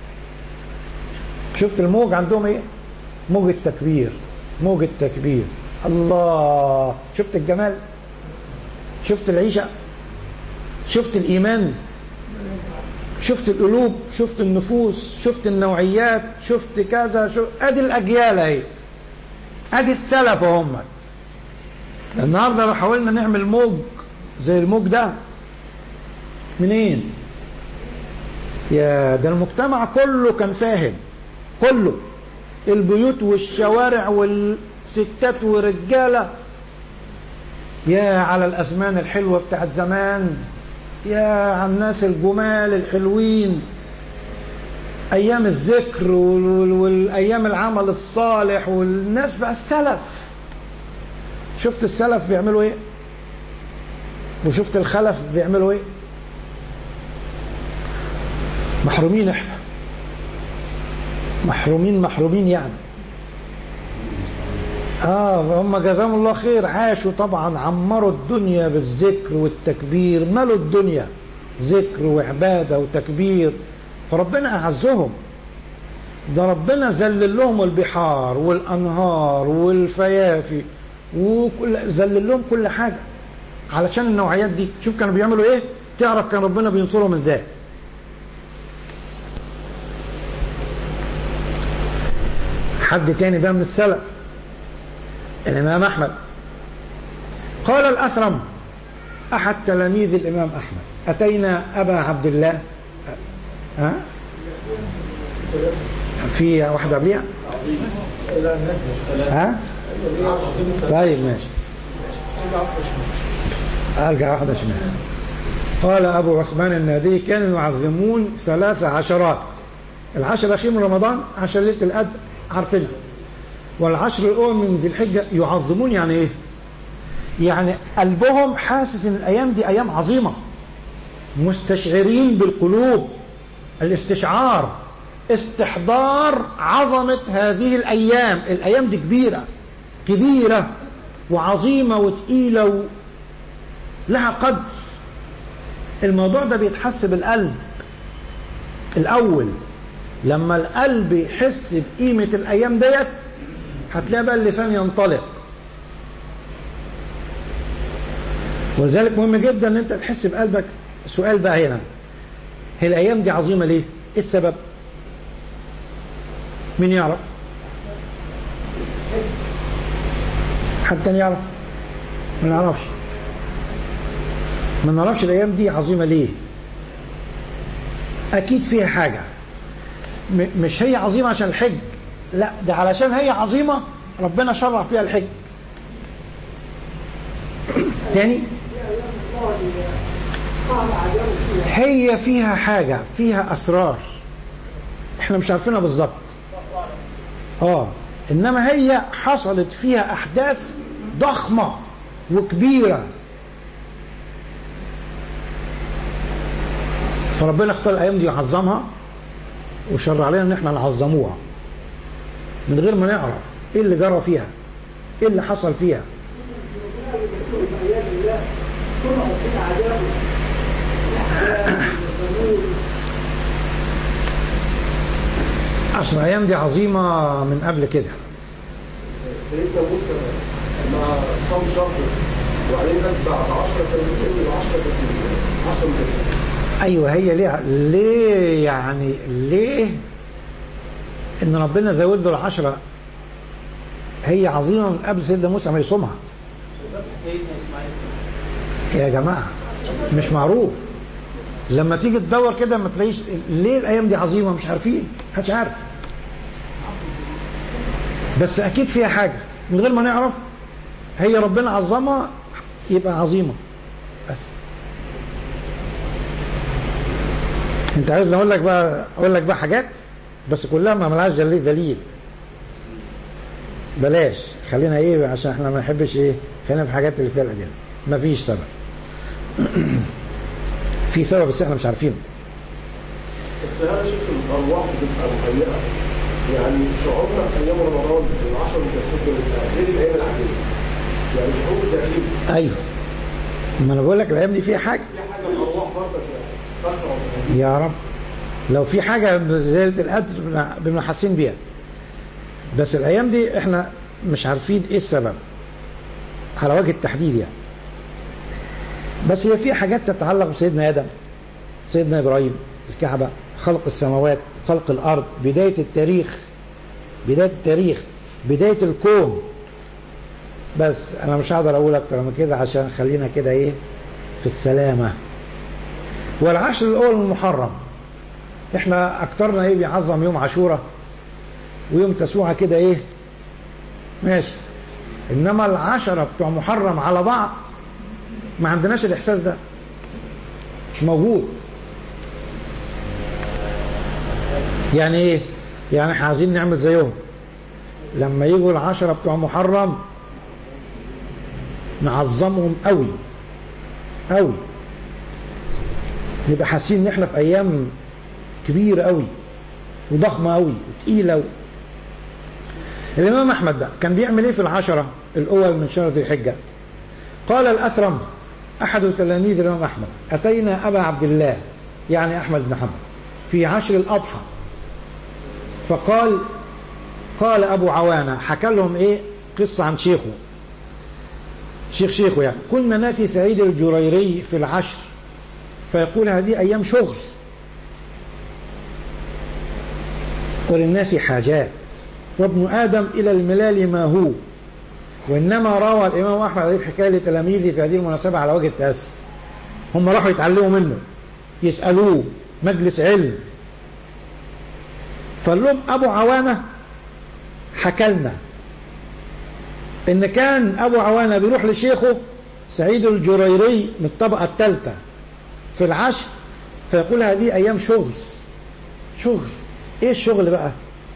شفت الموج عندهم ايه؟ موج التكبير، موج التكبير. الله، شفت الجمال، شفت العيشة، شفت الإيمان، شفت القلوب، شفت النفوس، شفت النوعيات، شفت كذا. شفت ادي الأجيال اهي، ادي السلف هم. النهارده لو حاولنا نعمل موج زي الموج ده منين؟ يا ده المجتمع كله كان فاهم، كله، البيوت والشوارع والستات والرجاله. يا على الازمان الحلوه بتاعت زمان، يا على الناس الجمال الحلوين، ايام الذكر والايام العمل الصالح والناس بقى السلف. شفت السلف بيعملوا ايه وشفت الخلف بيعملوا ايه. محرومين احنا، محرومين محرومين يعني. اه هم جزاهم الله خير، عاشوا طبعا، عمروا الدنيا بالذكر والتكبير، ملوا الدنيا ذكر وعباده وتكبير، فربنا اعزهم. ده ربنا ذلل لهم البحار والانهار والفيافي، وذلل لهم كل حاجه علشان النوعيات دي. شوف كانوا بيعملوا ايه، تعرف كان ربنا بينصرهم ازاي. حد تاني بقى من السلف، الامام احمد. قال الاثرم احد تلاميذ الامام احمد: اتينا ابا عبد الله. ها في واحده قبليها؟ ها طيب ماشي، ارجع واحده شمال. قال ابو عثمان النادي: كانوا يعظمون ثلاث عشرات، العشر الاخير من رمضان عشر ليله القدر عارفينها، والعشر الاول من ذي الحجه. يعظمون يعني ايه؟ يعني قلبهم حاسس ان الايام دي ايام عظيمه، مستشعرين بالقلوب، الاستشعار، استحضار عظمه هذه الايام. الايام دي كبيره كبيره وعظيمه وثقيله لها قدر. الموضوع ده بيتحس بالقلب الاول. لما القلب يحس بقيمه الايام ديت هتلاقي بقى اللسان ينطلق. ولذلك مهم جدا ان انت تحس بقلبك. السؤال بقى هنا، هي الايام دي عظيمه ليه؟ ايه السبب؟ مين يعرف؟ حد تاني يعرف؟ ما نعرفش. ما نعرفش الأيام دي عظيمة ليه. أكيد فيها حاجة، مش هي عظيمة عشان الحج، لا ده علشان هي عظيمة ربنا شرع فيها الحج. تاني هي فيها حاجة، فيها أسرار احنا مش عارفينها بالظبط، اه انما هي حصلت فيها احداث ضخمة وكبيرة، فربنا اختار الايام دي يعظمها وشرع علينا ان احنا نعظموها من غير ما نعرف ايه اللي جرى فيها، ايه اللي حصل فيها. اصل الايام دي عظيمه من قبل كده. سيدنا موسى مع صوم شهر وعليه ناس بعد عشرة تلميذ وعشرة تلميذ عشرة تلميذ. ايوه هي ليه ليه يعني ليه ان ربنا زود له العشرة؟ هي عظيمه من قبل سيدنا موسى ما يصومها يا جماعه، مش معروف. لما تيجي تدور كده ما تلاقيش ليه الايام دي عظيمه، مش عارفين، محدش عارف، بس اكيد فيها حاجه من غير ما نعرف. هي ربنا عظمها يبقى عظيمه. بس انت عايز اقول لك بقى اقول لك بقى حاجات بس كلها ما ملهاش دليل، بلاش، خلينا ايه عشان احنا ما نحبش ايه، خلينا في الحاجات اللي فيها الادله. مفيش سبب في سبب بس احنا مش عارفينه. بس انا شفت الارواح بتبقى مهيئه، يعني شعورنا في ايام رمضان العشر متفقين غير الايام العاديه، يعني شعور داخلي. ايوه ما انا بقول لك الايام دي فيها حاجه، في حاجه الارواح برضه تشعر يا رب لو في حاجه زي ليله القدر بنبقى حاسين بيها، بس الايام دي احنا مش عارفين ايه السبب على وجه التحديد يعني. بس هي في حاجات تتعلق بسيدنا آدم، سيدنا إبراهيم، الكعبة، خلق السماوات، خلق الأرض، بداية التاريخ، بداية التاريخ، بداية الكون. بس أنا مش هقدر أقول أكتر من كده عشان خلينا كده إيه في السلامة. والعشر الأول من محرم إحنا أكترنا إيه بيعظم يوم عاشوراء ويوم تسوعة كده إيه ماشي، إنما العشرة بتوع محرم على بعض ما عندناش الإحساس ده، مش موجود. يعني إيه؟ يعني إحنا عايزين نعمل زيهم، لما يجوا العشرة بتوع محرم نعظمهم قوي قوي، نبقى حاسين إن إحنا في أيام كبيرة قوي وضخمة قوي وتقيلة. الإمام أحمد بقى كان بيعمل إيه في العشرة الأول من شهر ذي الحجة؟ قال الأثرم أحد تلاميذ الإمام أحمد: أتينا أبا عبد الله يعني أحمد بن حنبل في عشر الأضحى، فقال قال أبو عوانة، حكى لهم إيه قصة عن شيخه، شيخ شيخه يعني: كنا ناتي سعيد الجريري في العشر فيقول هذه أيام شغل وللناس حاجات وابن آدم إلى الملال ما هو. وإنما روى الإمام أحمد هذه الحكاية لتلاميذه في هذه المناسبة على وجه التأسي. هم راحوا يتعلموا منه، يسألوه، مجلس علم، فقال لهم أبو عوانة حكى لنا إن كان أبو عوانة بيروح لشيخه سعيد الجريري من الطبقة الثالثة في العشر فيقول هذه أيام شغل. شغل إيه الشغل بقى؟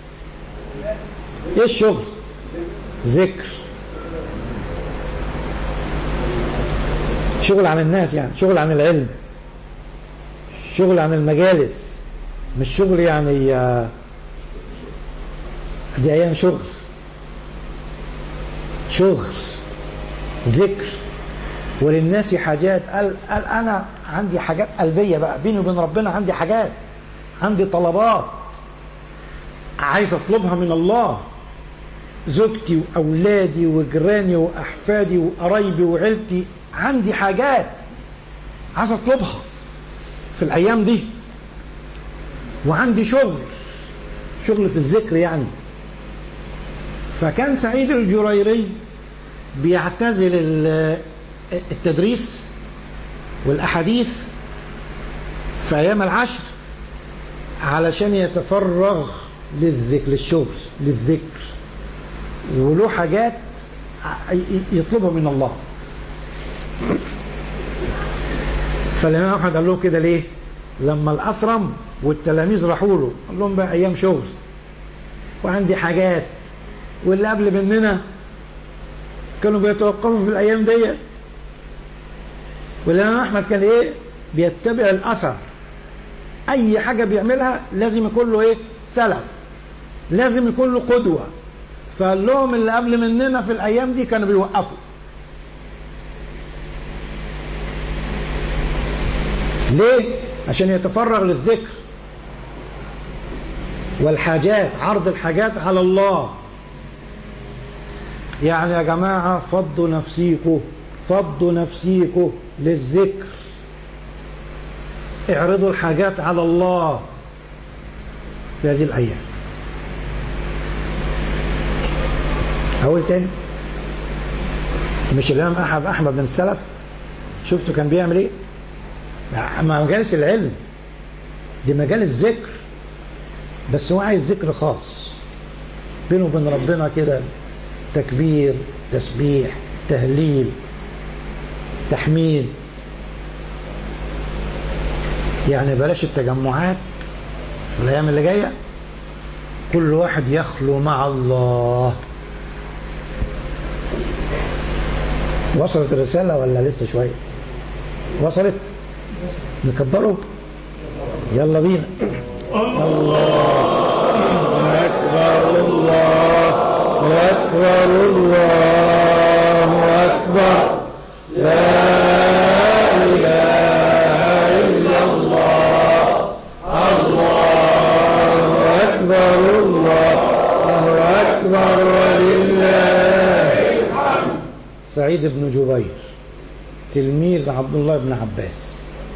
إيه الشغل؟ ذكر، شغل عن الناس يعني، شغل عن العلم، شغل عن المجالس، مش شغل يعني دي أيام شغل، شغل ذكر وللناس حاجات. قال, قال أنا عندي حاجات قلبية بقى بيني وبين ربنا، عندي حاجات، عندي طلبات عايز أطلبها من الله، زوجتي وأولادي وجيراني وأحفادي وقرايبي وعيلتي، عندي حاجات عايز أطلبها في الأيام دي، وعندي شغل شغل في الذكر يعني. فكان سعيد الجريري بيعتزل التدريس والأحاديث في أيام العشر علشان يتفرغ للذكر، للشغل، للذكر، وله حاجات يطلبها من الله. فالإمام أحمد قال له كده ليه؟ لما الأسرم والتلاميذ راحوا له قال لهم بقى أيام شغل وعندي حاجات، واللي قبل مننا كانوا بيتوقفوا في الأيام ديت. والإمام أحمد كان إيه؟ بيتبع الأثر، أي حاجة بيعملها لازم يكون له إيه؟ سلف، لازم يكون له قدوة. فقال لهم اللي قبل مننا في الأيام دي كانوا بيوقفوا. ليه؟ عشان يتفرغ للذكر والحاجات، عرض الحاجات على الله. يعني يا جماعة فضوا نفسيكم، فضوا نفسيكم للذكر، اعرضوا الحاجات على الله في هذه الأيام. أقول تاني، مش الإمام أحمد أحمد بن السلف شفتوا كان بيعمل إيه؟ ما مجالس العلم دي مجالس ذكر، بس هو عايز ذكر خاص بينه وبين ربنا كده، تكبير، تسبيح، تهليل، تحميد. يعني بلاش التجمعات في الأيام اللي جاية، كل واحد يخلو مع الله. وصلت الرسالة ولا لسه شوية؟ وصلت؟ نكبره؟ يلا بينا. الله أكبر، الله أكبر، الله أكبر، لا إله إلا الله، الله أكبر، الله أكبر ولله الحمد. سعيد بن جبير تلميذ عبد الله بن عباس،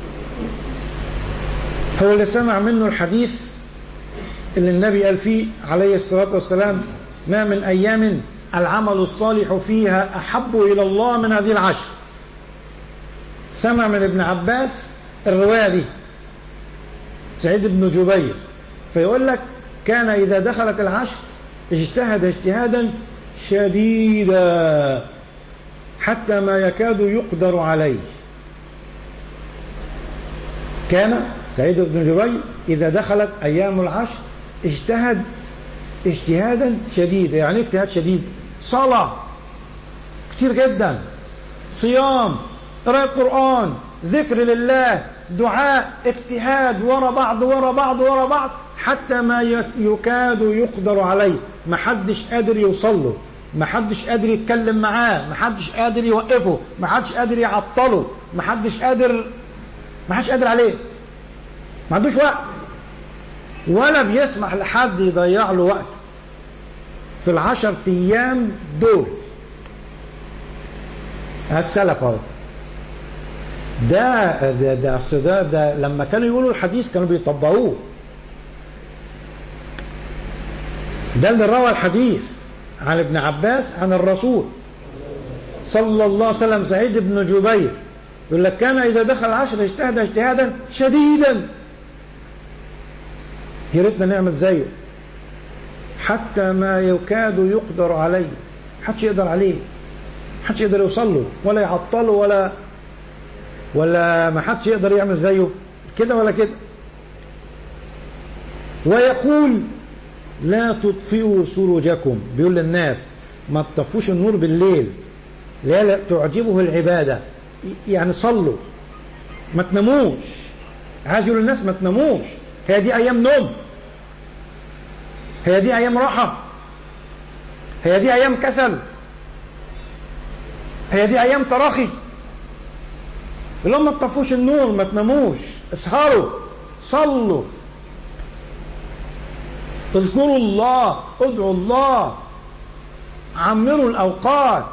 هو اللي سمع منه الحديث اللي النبي قال فيه عليه الصلاة والسلام: ما من أيام العمل الصالح فيها أحب إلى الله من هذه العشر. سمع من ابن عباس الرواية دي سعيد بن جبير، فيقول لك: كان إذا دخلت العشر اجتهد اجتهادا شديدا حتى ما يكاد يقدر عليه. كان سعيد بن جبير إذا دخلت أيام العشر اجتهد اجتهادا شديدا. يعني اجتهاد شديد؟ صلاة كتير جدا، صيام، قراءة قرآن، ذكر لله، دعاء، اجتهاد ورا بعض ورا بعض ورا بعض حتى ما يكاد يقدر عليه. ما حدش قادر يوصل له، ما حدش قادر يتكلم معاه، ما حدش قادر يوقفه، ما حدش قادر يعطله، ما حدش قادر ما حدش قادر عليه، ما عندوش وقت، ولا بيسمح لحد يضيع له وقت في العشر ايام دول. السلف اهو، ده ده ده, ده ده لما كانوا يقولوا الحديث كانوا بيطبقوه. ده اللي روى الحديث عن ابن عباس عن الرسول صلى الله عليه وسلم. سعيد بن جبير يقول لك: كان إذا دخل العشر اجتهد اجتهادا شديدا. يا ريتنا نعمل زيه، حتى ما يكاد يقدر عليه، محدش يقدر عليه، محدش يقدر يوصل له ولا يعطله ولا ولا ما حدش يقدر يعمل زيه كده ولا كده. ويقول: لا تطفئوا سروجكم، بيقول للناس ما تطفوش النور بالليل، لا تعجبه العبادة، يعني صلوا، ما تناموش. عايز يقول للناس ما تناموش، هي دي أيام نوم؟ هي دي أيام راحة؟ هي دي أيام كسل؟ هي دي أيام تراخي؟ اللي هم ما تطفوش النور، ما تناموش، اسهروا، صلوا، اذكروا الله، ادعوا الله، عمروا الأوقات.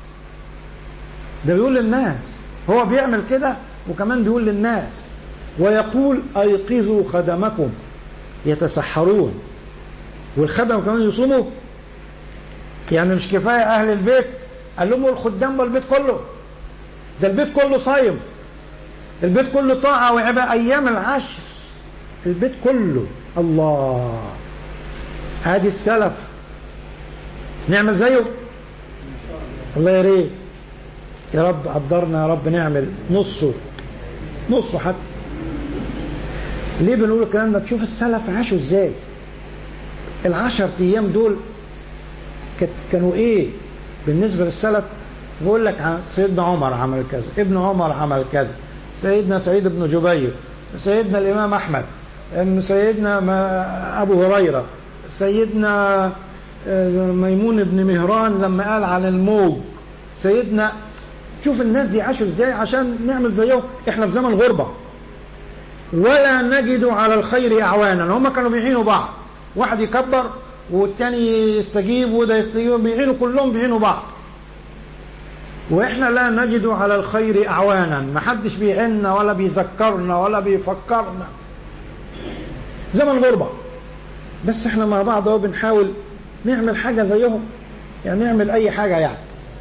ده بيقول للناس، هو بيعمل كده وكمان بيقول للناس. ويقول: أيقظوا خدمكم، يتسحرون، والخدم كمان يصوموا. يعني مش كفاية أهل البيت، قال لهم الخدام والبيت كله، ده البيت كله صايم. البيت كله طاعة وعبادة أيام العشر، البيت كله. الله، هذه السلف نعمل زيه. الله يا ريت يا رب قدرنا يا رب نعمل نصه نصه حتى. ليه بنقول الكلام ده؟ تشوف السلف عاشوا ازاي. العشر ايام دول كانوا ايه بالنسبه للسلف؟ بقول لك عن سيدنا عمر عمل كذا، ابن عمر عمل كذا، سيدنا سعيد بن جبير، سيدنا الامام احمد، سيدنا ابو هريره، سيدنا ميمون بن مهران لما قال عن الموج، سيدنا. شوف الناس دي عاشوا ازاي عشان نعمل زيهم. احنا في زمن غربه ولا نجد على الخير اعوانا. هم كانوا بيعينوا بعض، واحد يكبر والتاني يستجيب وده يستجيب، بيعينوا كلهم بيعينوا بعض. واحنا لا نجد على الخير اعوانا، ما حدش بيعيننا ولا بيذكرنا ولا بيفكرنا. زمن غربه، بس احنا مع بعض اهو بنحاول نعمل حاجه زيهم، يعني نعمل اي حاجه. يعني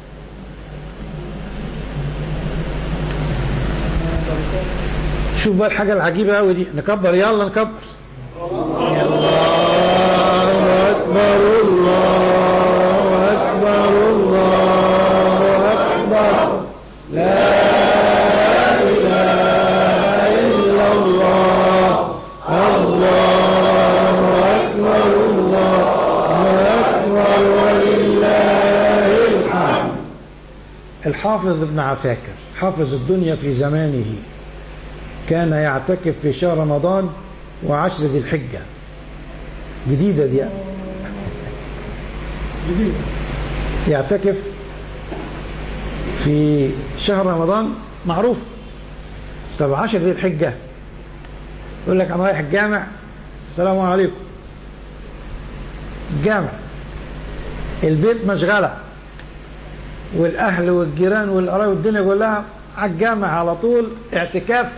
شوف بقى الحاجه العجيبه قوي دي. نكبر، يلا نكبر. الله اكبر، الله اكبر، الله اكبر، لا اله الا الله، الله اكبر، الله اكبر ولله الحمد. الحافظ ابن عساكر حافظ الدنيا في زمانه كان يعتكف في شهر رمضان وعشر ذي الحجة. جديدة دي، يعتكف في شهر رمضان معروف. طب عشر ذي الحجة يقول لك أنا رايح الجامع، السلام عليكم. الجامع، البيت مشغلة والأهل والجيران والقرايب والدنيا كلها على الجامع على طول اعتكاف،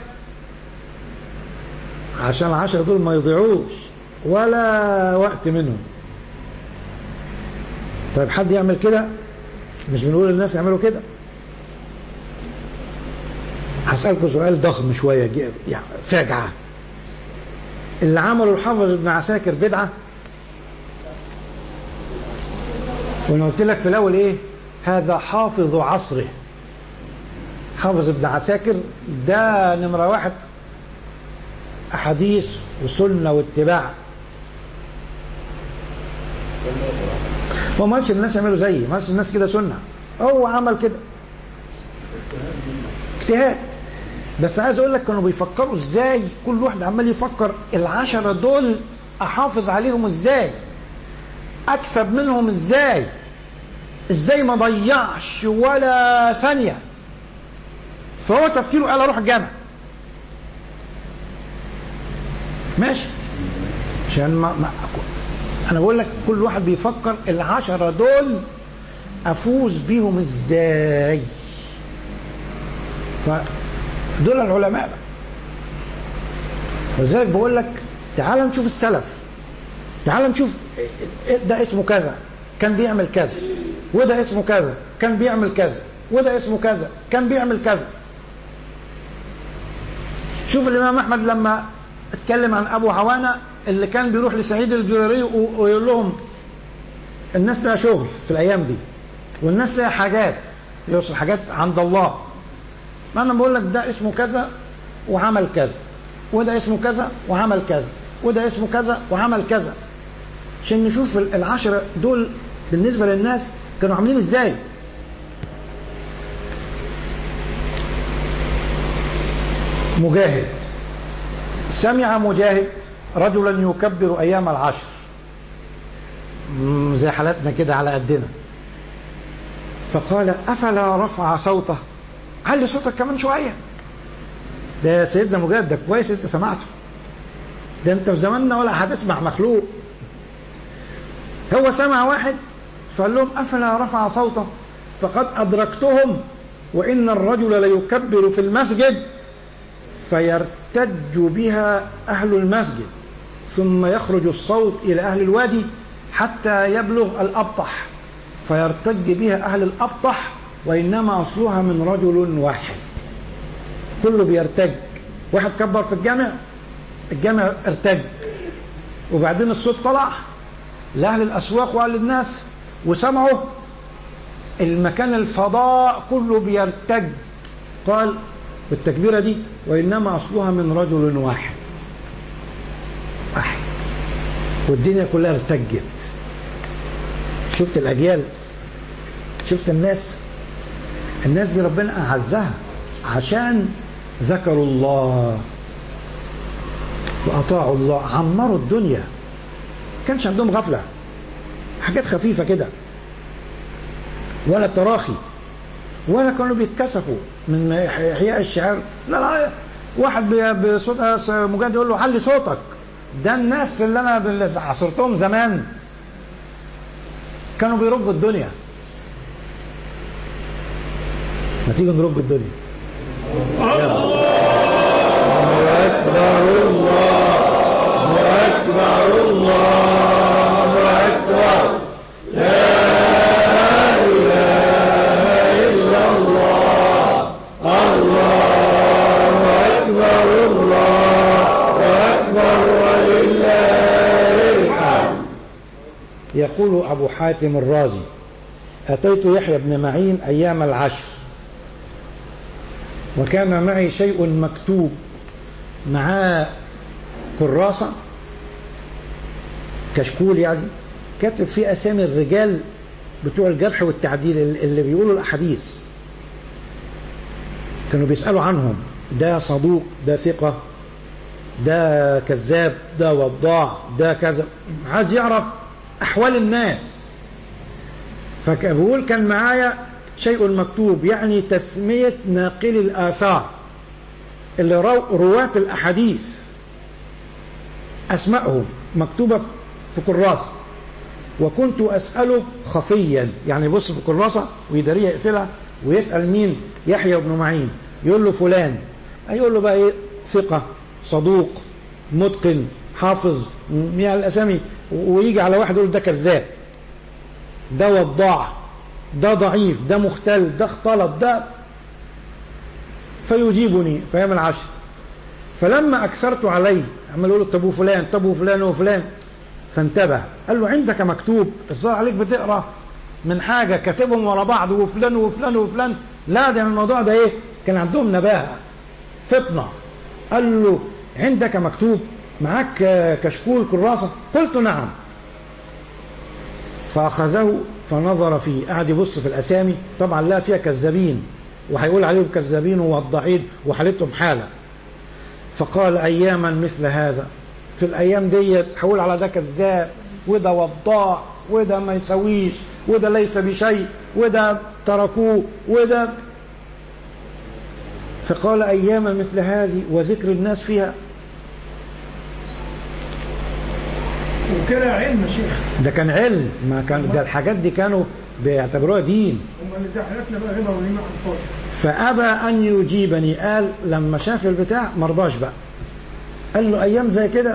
عشان العشرة دول ما يضيعوش ولا وقت منهم. طيب حد يعمل كده؟ مش بنقول للناس يعملوا كده. هسألكم سؤال ضخم شوية يعني فاجعة. اللي عمله الحافظ ابن عساكر بدعة؟ وانا قلت لك في الاول ايه؟ هذا حافظ عصره. حافظ ابن عساكر ده نمرة واحد أحاديث وسنة واتباع. هو ما قالش الناس يعملوا زيي، ما قالش الناس كده سنة، هو عمل كده اجتهاد. بس عايز اقول لك كانوا بيفكروا ازاي، كل واحد عمال يفكر العشرة دول احافظ عليهم ازاي، اكسب منهم ازاي، ازاي ما ضيعش ولا ثانية. فهو تفكيره قال اروح الجامع ماشي، عشان ما, ما انا بقول لك كل واحد بيفكر العشرة دول افوز بيهم ازاي. فدول العلماء بقى. ولذلك بقول لك تعال نشوف السلف، تعال نشوف ده اسمه كذا كان بيعمل كذا، وده اسمه كذا كان بيعمل كذا، وده اسمه كذا كان بيعمل كذا. شوف الإمام أحمد لما اتكلم عن أبو عوانة اللي كان بيروح لسعيد الجريري ويقول لهم الناس لها شغل في الأيام دي والناس لها حاجات، يوصل حاجات عند الله. ما أنا بقول لك ده اسمه كذا وعمل كذا، وده اسمه كذا وعمل كذا، وده اسمه كذا وعمل كذا، عشان نشوف العشرة دول بالنسبة للناس كانوا عاملين ازاي. مجاهد، سمع مجاهد رجلا يكبر أيام العشر زي حالتنا كده على قدنا، فقال أفلا رفع صوته، علي صوتك كمان شوية. ده سيدنا مجاهد ده كويس انت سمعته، ده انت في زماننا ولا هتسمع مخلوق. هو سمع واحد فقال لهم أفلا رفع صوته، فقد أدركتهم وإن الرجل ليكبر في المسجد فيرتج بها أهل المسجد ثم يخرج الصوت إلى أهل الوادي حتى يبلغ الأبطح فيرتج بها أهل الأبطح وإنما أصلها من رجل واحد. كله بيرتج. واحد كبر في الجامع، الجامع ارتج، وبعدين الصوت طلع لأهل الأسواق وأهل الناس وسمعوا المكان الفضاء كله بيرتج. قال بالتكبيرة دي وإنما أصلها من رجل واحد واحد والدنيا كلها ارتجت. شفت الأجيال، شفت الناس، الناس دي ربنا أعزها عشان ذكروا الله وأطاعوا الله، عمروا الدنيا، كانش عندهم غفلة، حاجات خفيفة كده، ولا تراخي، ولا كانوا بيتكسفوا من إحياء الشعر. لا لا، واحد بصوت مجرد يقول له علي صوتك. ده الناس اللي أنا عصرتهم زمان كانوا بيربوا الدنيا. ما تيجي نرب الدنيا. الله أكبر الله أكبر الله أكبر لا إله إلا الله الله أكبر الله أكبر ولله الحمد. يقول أبو حاتم الرازي أتيت يحيى بن معين أيام العشر وكان معي شيء مكتوب، معاه كراسة كشكول يعني كاتب فيه أسامي الرجال بتوع الجرح والتعديل اللي بيقولوا الأحاديث، كانوا بيسألوا عنهم، ده صدوق، ده ثقة، ده كذاب، ده وضاع، ده كذا، عايز يعرف أحوال الناس. فبقول كان معايا شيء مكتوب، يعني تسمية ناقل الآثار اللي رواة الأحاديث أسمائهم مكتوبة في كراسة، وكنت أسأله خفيا، يعني يبص في كراسة ويداريها يقفلها ويسأل مين؟ يحيى بن معين، يقول له فلان، يقول له بقى إيه؟ ثقة، صدوق، متقن، حافظ، يعني الأسامي، ويجي على واحد يقول ده كذاب، ده وضاع، ده ضعيف، ده مختل، ده اختلط، ده، فيجيبني في أيام العشر. فلما أكثرت عليه عمال يقول له طب وفلان، طب وفلان وفلان، فانتبه قال له عندك مكتوب، الظاهر عليك بتقرأ من حاجة كاتبهم ورا بعض وفلان وفلان وفلان. لا، ده الموضوع ده ايه، كان عندهم نباهة فطنة. قال له عندك مكتوب، معاك كشكول كراسة؟ قلت نعم. فأخذه فنظر فيه، قاعد يبص في الأسامي، طبعا لا فيها كذابين وهيقول عليهم كذابين ووضاعين وحالتهم حالة. فقال أياما مثل هذا، في الأيام دي حول على ده كذاب وده وضاع وده ما يسويش وده ليس بشيء وده تركوه وده. فقال أياما مثل هذه وذكر الناس فيها. وكده علم شيخ، ده كان علم، ما كان ده الحاجات دي كانوا بيعتبروها دين. هم اللي زحلتنا بقى هنا ولينا على الفاضي. فأبى أن يجيبني، قال لما شاف البتاع مرضاش بقى، قال له أيام زي كده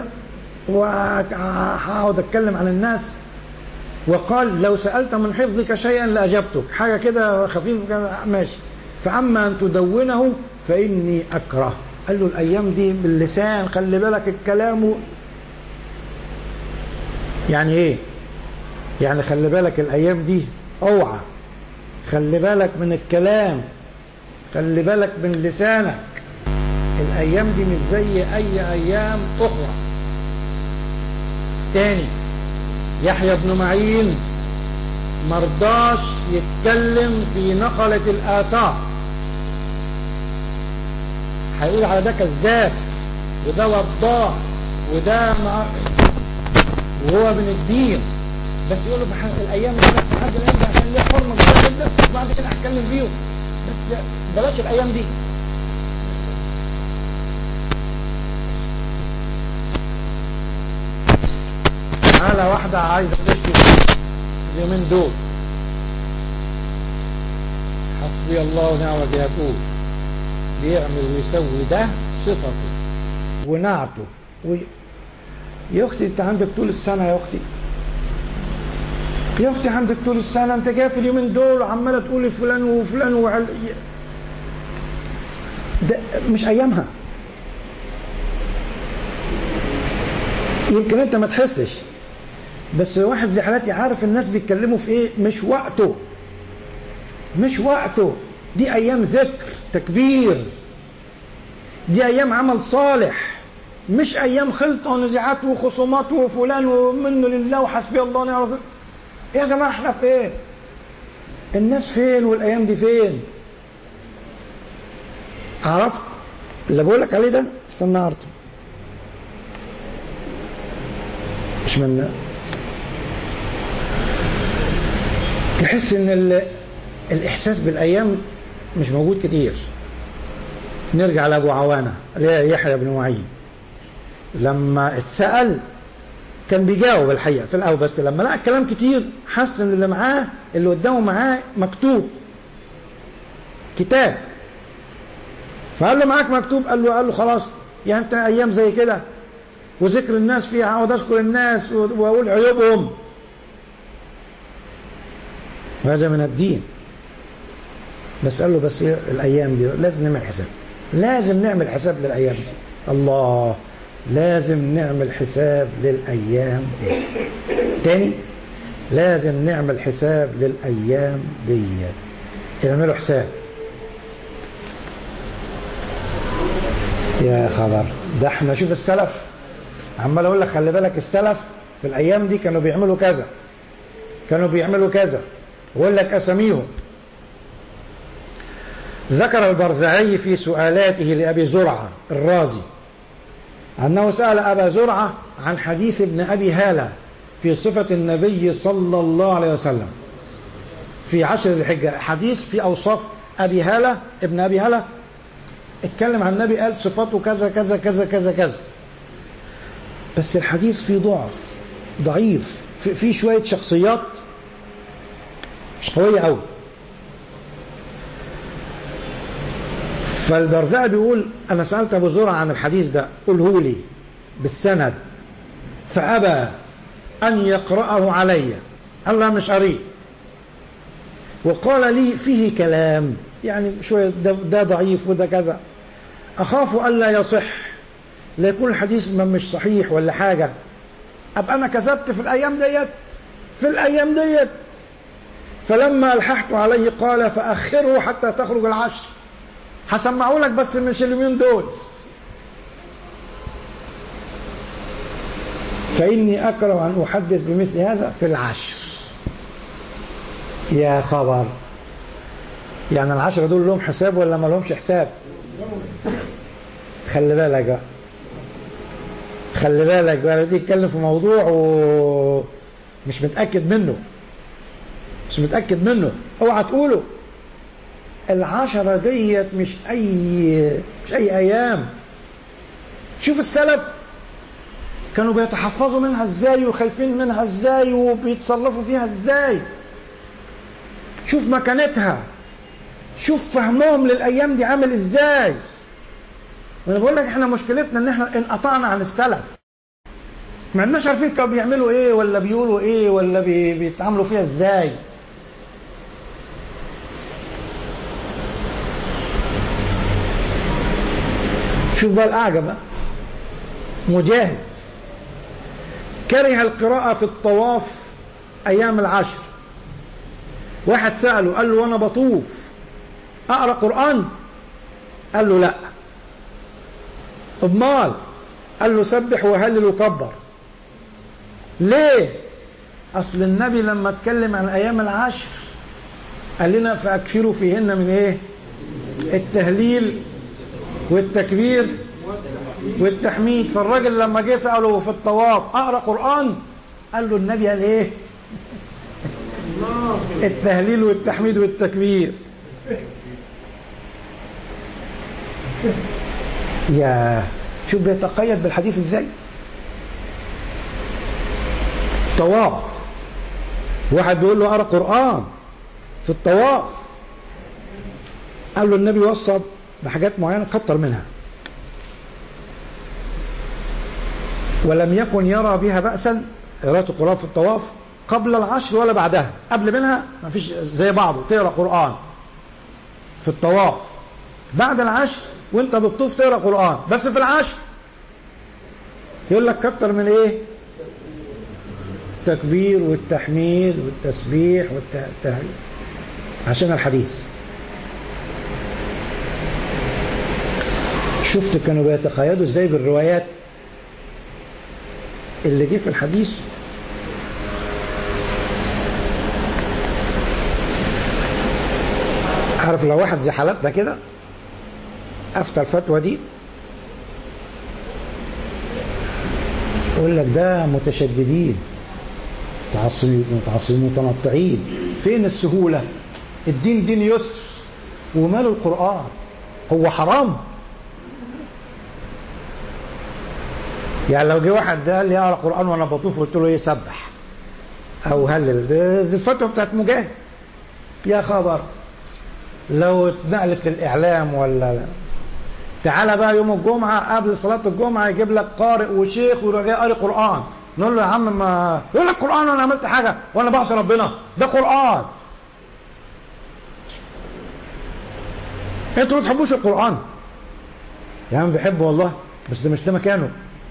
وهقعد أتكلم عن الناس. وقال لو سألت من حفظك شيئا لأجبتك، حاجة كده خفيف كده ماشي، فأما أن تدونه فإني أكره. قال له الأيام دي باللسان، خلي بالك الكلام. يعني إيه؟ يعني خلي بالك الأيام دي، أوعى، خلي بالك من الكلام، خلي بالك من لسانك، الأيام دي مش زي أي أيام أخرى. تاني، يحيى بن معين مرضاش يتكلم في نقلة الآثار، هيقول على ده كذاب وده وضاع وده مع... وهو من الدين، بس يقول له بحق الأيام دي بس لحد الأيام دي عشان ليه حرمة جدا، وبعد كده هتكلم فيهم، بس بلاش الأيام دي. على واحدة عايزة تشتري اليومين دول، حسبي الله ونعم الوكيل، يقول بيعمل ويسوي، ده صفته ونعته و... يا أختي أنت عندك طول السنة، يا أختي يا أختي عندك طول السنة، أنت جاي في اليومين دول عمالة تقولي فلان وفلان وعل... ده مش أيامها. يمكن أنت ما تحسش، بس واحد زي حالاتي عارف الناس بيتكلموا في إيه. مش وقته، مش وقته. دي أيام ذكر تكبير، دي أيام عمل صالح، مش أيام خلطة ونزاعات وخصومات وفلان ومنه لله وحسبي الله ونعم الوكيل. يا جماعة احنا فين؟ الناس فين والأيام دي فين؟ عرفت اللي بقولك عليه ده؟ استنى عرفت مش من تحس ان الإحساس بالأيام مش موجود كتير. نرجع لأبو عوانة يحيى بن معين، لما اتسأل كان بيجاوب الحقيقة في الأول، بس لما لقى كلام كتير حس ان اللي معاه اللي قدامه معاه مكتوب كتاب، فقال له معاك مكتوب؟ قال له قال له خلاص، يعني انت ايام زي كده وذكر الناس فيها اقعد اذكر الناس واقول عيوبهم، وهذا من الدين. بس قال له بس الايام دي لازم نعمل حساب، لازم نعمل حساب للايام دي. الله، لازم نعمل حساب للايام دي. تاني لازم نعمل حساب للايام دي. اعملوا حساب. يا خبر، ده احنا شوف السلف، عمال اقول لك خلي بالك السلف في الايام دي كانوا بيعملوا كذا، كانوا بيعملوا كذا، واقول لك اساميهم. ذكر البرزعي في سؤالاته لأبي زرعة الرازي أنه سأل أبا زرعة عن حديث ابن أبي هالة في صفة النبي صلى الله عليه وسلم في عشر ذي الحجة. حديث في أوصاف أبي هالة ابن أبي هالة، اتكلم عن النبي قال صفاته كذا كذا كذا كذا كذا، بس الحديث فيه ضعف ضعيف، في شوية شخصيات مش قوية قوي. فالبرزعي بيقول أنا سألت أبو زرعة عن الحديث ده قوله لي بالسند، فأبى أن يقرأه علي، قال لا مش قريه، وقال لي فيه كلام، يعني شوية ده, ده ضعيف وده كذا، أخاف ألا يصح، لا يكون الحديث مش صحيح ولا حاجة، أبقى أنا كذبت في الأيام ديت في الأيام ديت فلما ألححت عليه قال فأخره حتى تخرج العشر، هسمعوا لك بس مش اليومين دول، فإني أكره أن أحدث بمثل هذا في العشر. يا خبر، يعني العشرة دول لهم حساب ولا ما لهمش حساب؟ خلي بالك بقى، خلي بالك بقى، دي تتكلم في موضوع ومش متأكد منه، مش متأكد منه، اوعى تقوله. العشرة ديت مش أي مش أي أيام. شوف السلف كانوا بيتحفظوا منها ازاي وخايفين منها ازاي وبيتصرفوا فيها ازاي. شوف مكانتها، شوف فهمهم للأيام دي عامل ازاي. وانا بقول لك احنا مشكلتنا ان احنا انقطعنا عن السلف، ما عندناش عارفين كانوا بيعملوا ايه ولا بيقولوا ايه ولا بي... بيتعاملوا فيها ازاي. شوف بقى الأعجب، مجاهد كره القراءة في الطواف أيام العشر. واحد سأله قال له وأنا بطوف أقرأ قرآن؟ قال له لا. أمال؟ قال له سبح وهلل وكبر. ليه؟ أصل النبي لما اتكلم عن أيام العشر قال لنا فأكثروا فيهن من إيه؟ التهليل والتكبير والتحميد. فالراجل لما جه سأله في الطواف أقرأ قرآن؟ قال له النبي قال إيه؟ التهليل والتحميد والتكبير. يا شوف بيتقيد بالحديث ازاي. طواف، واحد بيقول له اقرا قرآن في الطواف، قال له النبي وصى بحاجات معينة كتر منها، ولم يكن يرى بها بأسا قراءة القرآن في الطواف قبل العشر ولا بعدها. قبل منها ما فيش، زي بعضه تقرأ قرآن في الطواف بعد العشر وانت بتطوف تقرأ قرآن، بس في العشر يقول لك كتر من ايه؟ التكبير والتحميد والتسبيح والتهليل عشان الحديث. شفت كانوا بيتقيدوا ازاي بالروايات اللي جه في الحديث. عارف لو واحد زي حالتنا كده افتى الفتوى دي يقول لك ده متشددين متعصبين متعصبين متنطعين. فين السهولة؟ الدين دين يسر، ومال القرآن هو حرام؟ يعني لو جه واحد ده قال لي اقرا قرآن وانا بطوف قلت له ايه؟ سبح او هلل. ده الفتوى بتاعت مجاهد. يا خبر لو اتنقلت للاعلام ولا. تعالى بقى يوم الجمعة قبل صلاة الجمعة يجيب لك قارئ وشيخ وراجع قارئ قرآن، نقول له يا عم ما يقول لك قرآن وانا عملت حاجة وانا بعصي ربنا؟ ده قرآن. انتوا ما بتحبوش القرآن يا عم. بيحبه والله بس ده مش ده مكانه.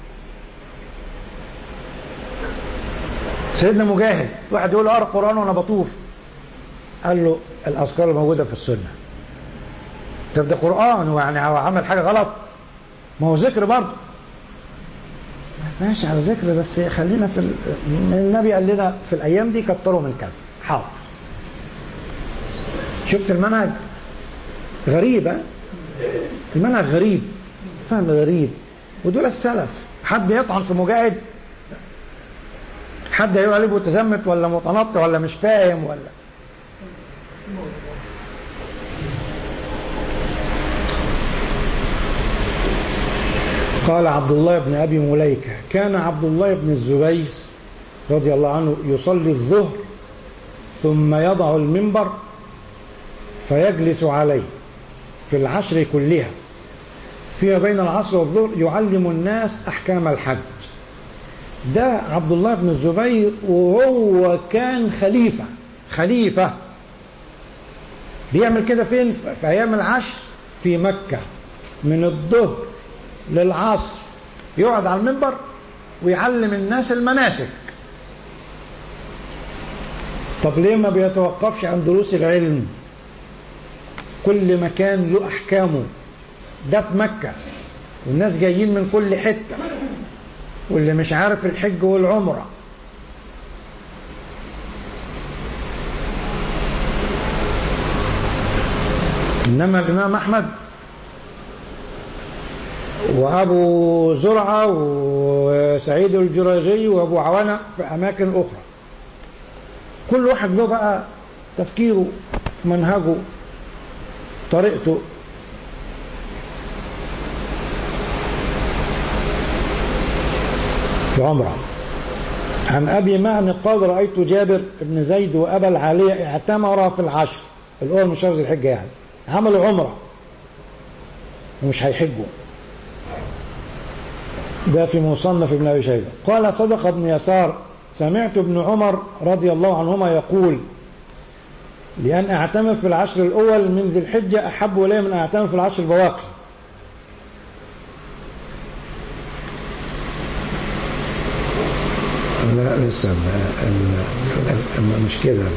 سيدنا مجاهد واحد يقول له اقرا قرآن وانا بطوف، قال له الاذكار الموجودة في السنة. طب ده قرآن ويعني هو عمل حاجة غلط؟ ما هو ذكر برضه. ماشي على ذكر بس خلينا في ال... النبي قال لنا في الأيام دي كتروا من كذا. حاضر. شفت المنهج غريب؟ ها المنهج غريب، فهم غريب. ودول السلف. حد يطعن في مجاهد؟ حد يقول عليه متزمت ولا متنطع ولا مش فاهم ولا. قال عبد الله بن أبي مليكة كان عبد الله بن الزبير رضي الله عنه يصلي الظهر ثم يضع المنبر فيجلس عليه في العشر كلها فيما بين العصر والظهر يعلم الناس أحكام الحج. ده عبد الله بن الزبير وهو كان خليفة خليفة بيعمل كده فين؟ في أيام العشر في مكة من الظهر للعصر يقعد على المنبر ويعلم الناس المناسك. طب ليه ما بيتوقفش عن دروس العلم؟ كل مكان له أحكامه. ده في مكة والناس جايين من كل حتة، واللي مش عارف الحج والعمرة. إنما الإمام أحمد وأبو زرعة وسعيد الجريغي وأبو عوانة في أماكن أخرى، كل واحد له بقى تفكيره منهجه طريقته. العمرة. عن أبي معن قال رأيت جابر بن زيد وأبا العالية اعتمرا في العشر الأول من شهر ذي الحجة، يعني عملوا عمرة ومش هيحجوا. ده في مصنف ابن أبي شيبة. قال صدق ابن يسار سمعت ابن عمر رضي الله عنهما يقول لأن أعتمر في العشر الأول من ذي الحجة أحب إلي من أعتمر في العشر البواقي. لا لسه مش كده.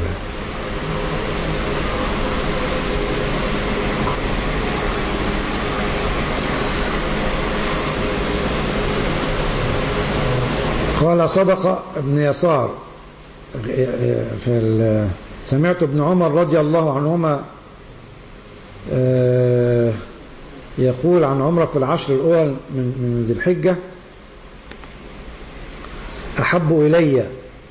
قال صدق ابن يسار في سمعت ابن عمر رضي الله عنهما يقول عن عمره في العشر الأول من ذي الحجة أحب إلي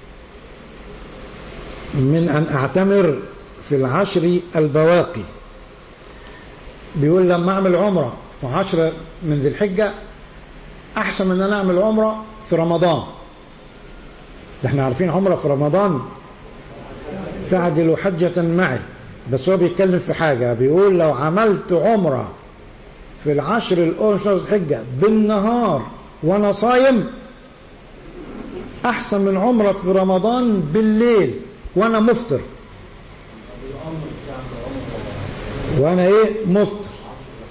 من أن أعتمر في العشر البواقي. بيقول لما أعمل عمرة في عشر من ذي الحجة أحسن من أن أعمل عمرة في رمضان. ده احنا عارفين عمرة في رمضان تعدل حجة معي، بس هو بيتكلم في حاجة بيقول لو عملت عمرة في العشر الأول من شهر ذي الحجة بالنهار وأنا صايم أحسن من عمرة في رمضان بالليل وأنا مفطر. وأنا إيه؟ مفطر.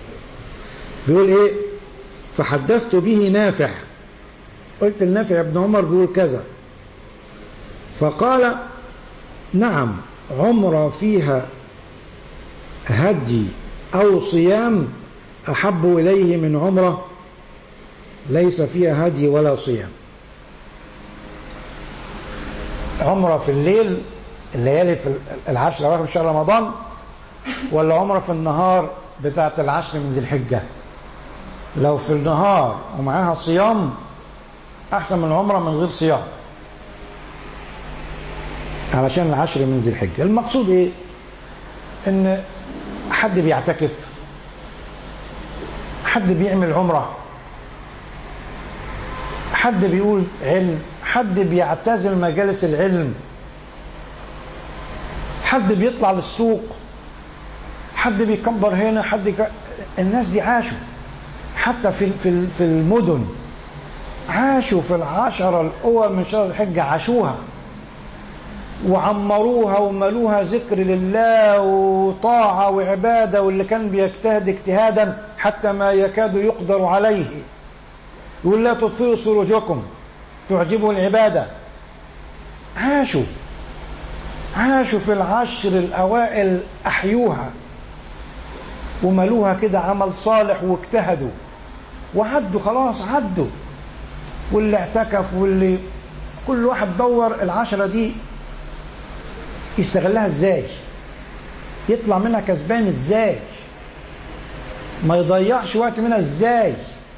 بيقول إيه؟ فحدثت به نافع، قلت النافع ابن عمر بيقول كذا، فقال نعم عمرة فيها هدي أو صيام أحب إليه من عمرة ليس فيها هدي ولا صيام. عمرة في الليل الليالي في العشر الأواخر من شهر رمضان، ولا عمرة في النهار بتاعة العشر من ذي الحجة؟ لو في النهار ومعاها صيام أحسن من عمرة من غير صيام، علشان العشر من ذي الحجة. المقصود إيه؟ إن حد بيعتكف، حد بيعمل عمرة، حد بيقول علم، حد بيعتزل مجالس العلم، حد بيطلع للسوق، حد بيكبر هنا، حد ك... الناس دي عاشوا حتى في في في المدن، عاشوا في العشرة الأول من شهر الحجة، عاشوها وعمروها وملوها ذكر لله وطاعة وعبادة، واللي كان بيجتهد اجتهادا حتى ما يكاد يقدر عليه، يقول لا تطفئوا سروجكم تعجبوا العبادة. عاشوا عاشوا في العشر الأوائل، أحيوها وملوها كده عمل صالح واجتهدوا وعدوا، خلاص عدوا. واللي اعتكف واللي كل واحد دور العشرة دي يستغلها ازاي، يطلع منها كسبان ازاي، ما يضيعش وقت منها ازاي،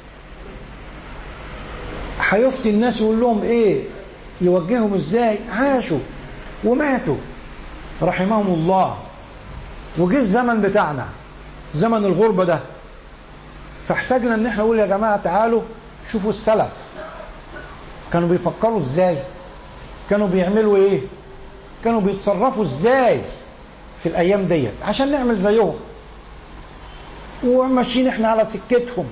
هيفتي الناس يقول لهم ايه، يوجههم ازاي. عاشوا وماتوا رحمهم الله. وجه الزمن بتاعنا زمن الغربة ده، فاحتاجنا ان احنا نقول يا جماعة تعالوا شوفوا السلف كانوا بيفكروا ازاي، كانوا بيعملوا ايه، كانوا بيتصرفوا ازاي في الايام ديت عشان نعمل زيهم، وماشيين احنا على سكتهم،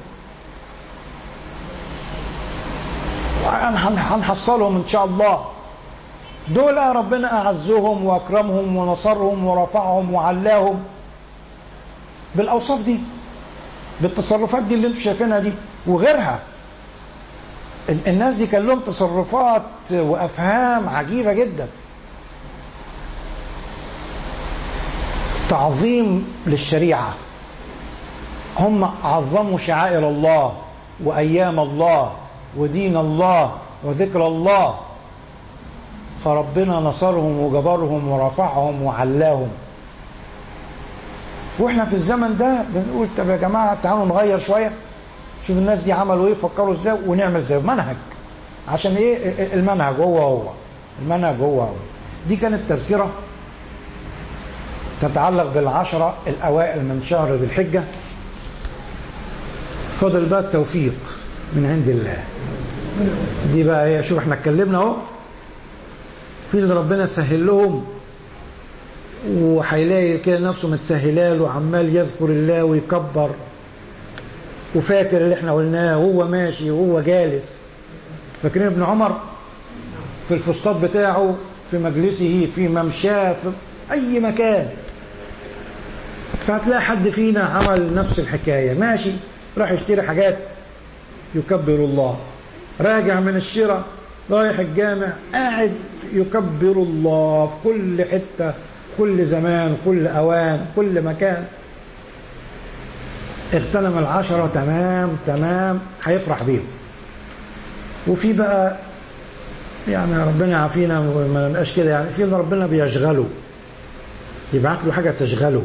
هنحصلهم ان شاء الله. دول ربنا اعزهم واكرمهم ونصرهم ورفعهم وعلاهم بالاوصاف دي، بالتصرفات دي اللي انتم شايفينها دي وغيرها. الناس دي كان لهم تصرفات وافهام عجيبه جدا، تعظيم للشريعه، هم عظموا شعائر الله وايام الله ودين الله وذكر الله، فربنا نصرهم وجبرهم ورفعهم وعلاهم. واحنا في الزمن ده بنقول طب يا جماعه تعالوا نغير شويه، شوف الناس دي عملوا ايه، فكروا ازاي، ونعمل زي منهج. عشان ايه؟ المنهج هو هو المنهج هو هو. دي كانت تذكره تتعلق بالعشره الاوائل من شهر ذي الحجه. فضل بقى التوفيق من عند الله. دي بقى هي، شوف احنا اتكلمنا اهو في اللي ربنا سهل لهم وهيلاقي كده نفسه متسهله له، عمال يذكر الله ويكبر وفاكر اللي احنا قلناه وهو ماشي وهو جالس. فاكرين ابن عمر في الفسطاط بتاعه، في مجلسه، في ممشاه، في اي مكان، فهتلاقي حد فينا عمل نفس الحكايه، ماشي راح يشتري حاجات يكبر الله، راجع من الشراء رايح الجامع قاعد يكبر الله في كل حته، كل زمان، كل اوان، كل مكان. اغتنم العشرة تمام تمام، هيفرح بيهم. وفي بقى يعني ربنا يعافينا وما نبقاش كده، يعني في ربنا بيشغله، يبعت له حاجة تشغله،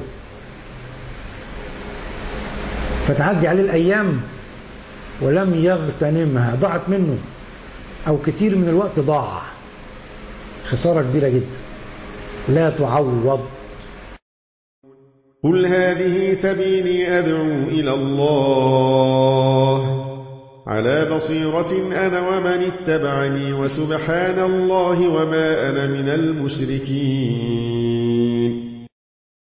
فتعدي عليه الأيام ولم يغتنمها، ضاعت منه، أو كتير من الوقت ضاع، خسارة كبيرة جدا لا تعوض. قل هذه سبيلي أدعو إلى الله على بصيرة أنا ومن اتبعني، وسبحان الله وما أنا من المشركين.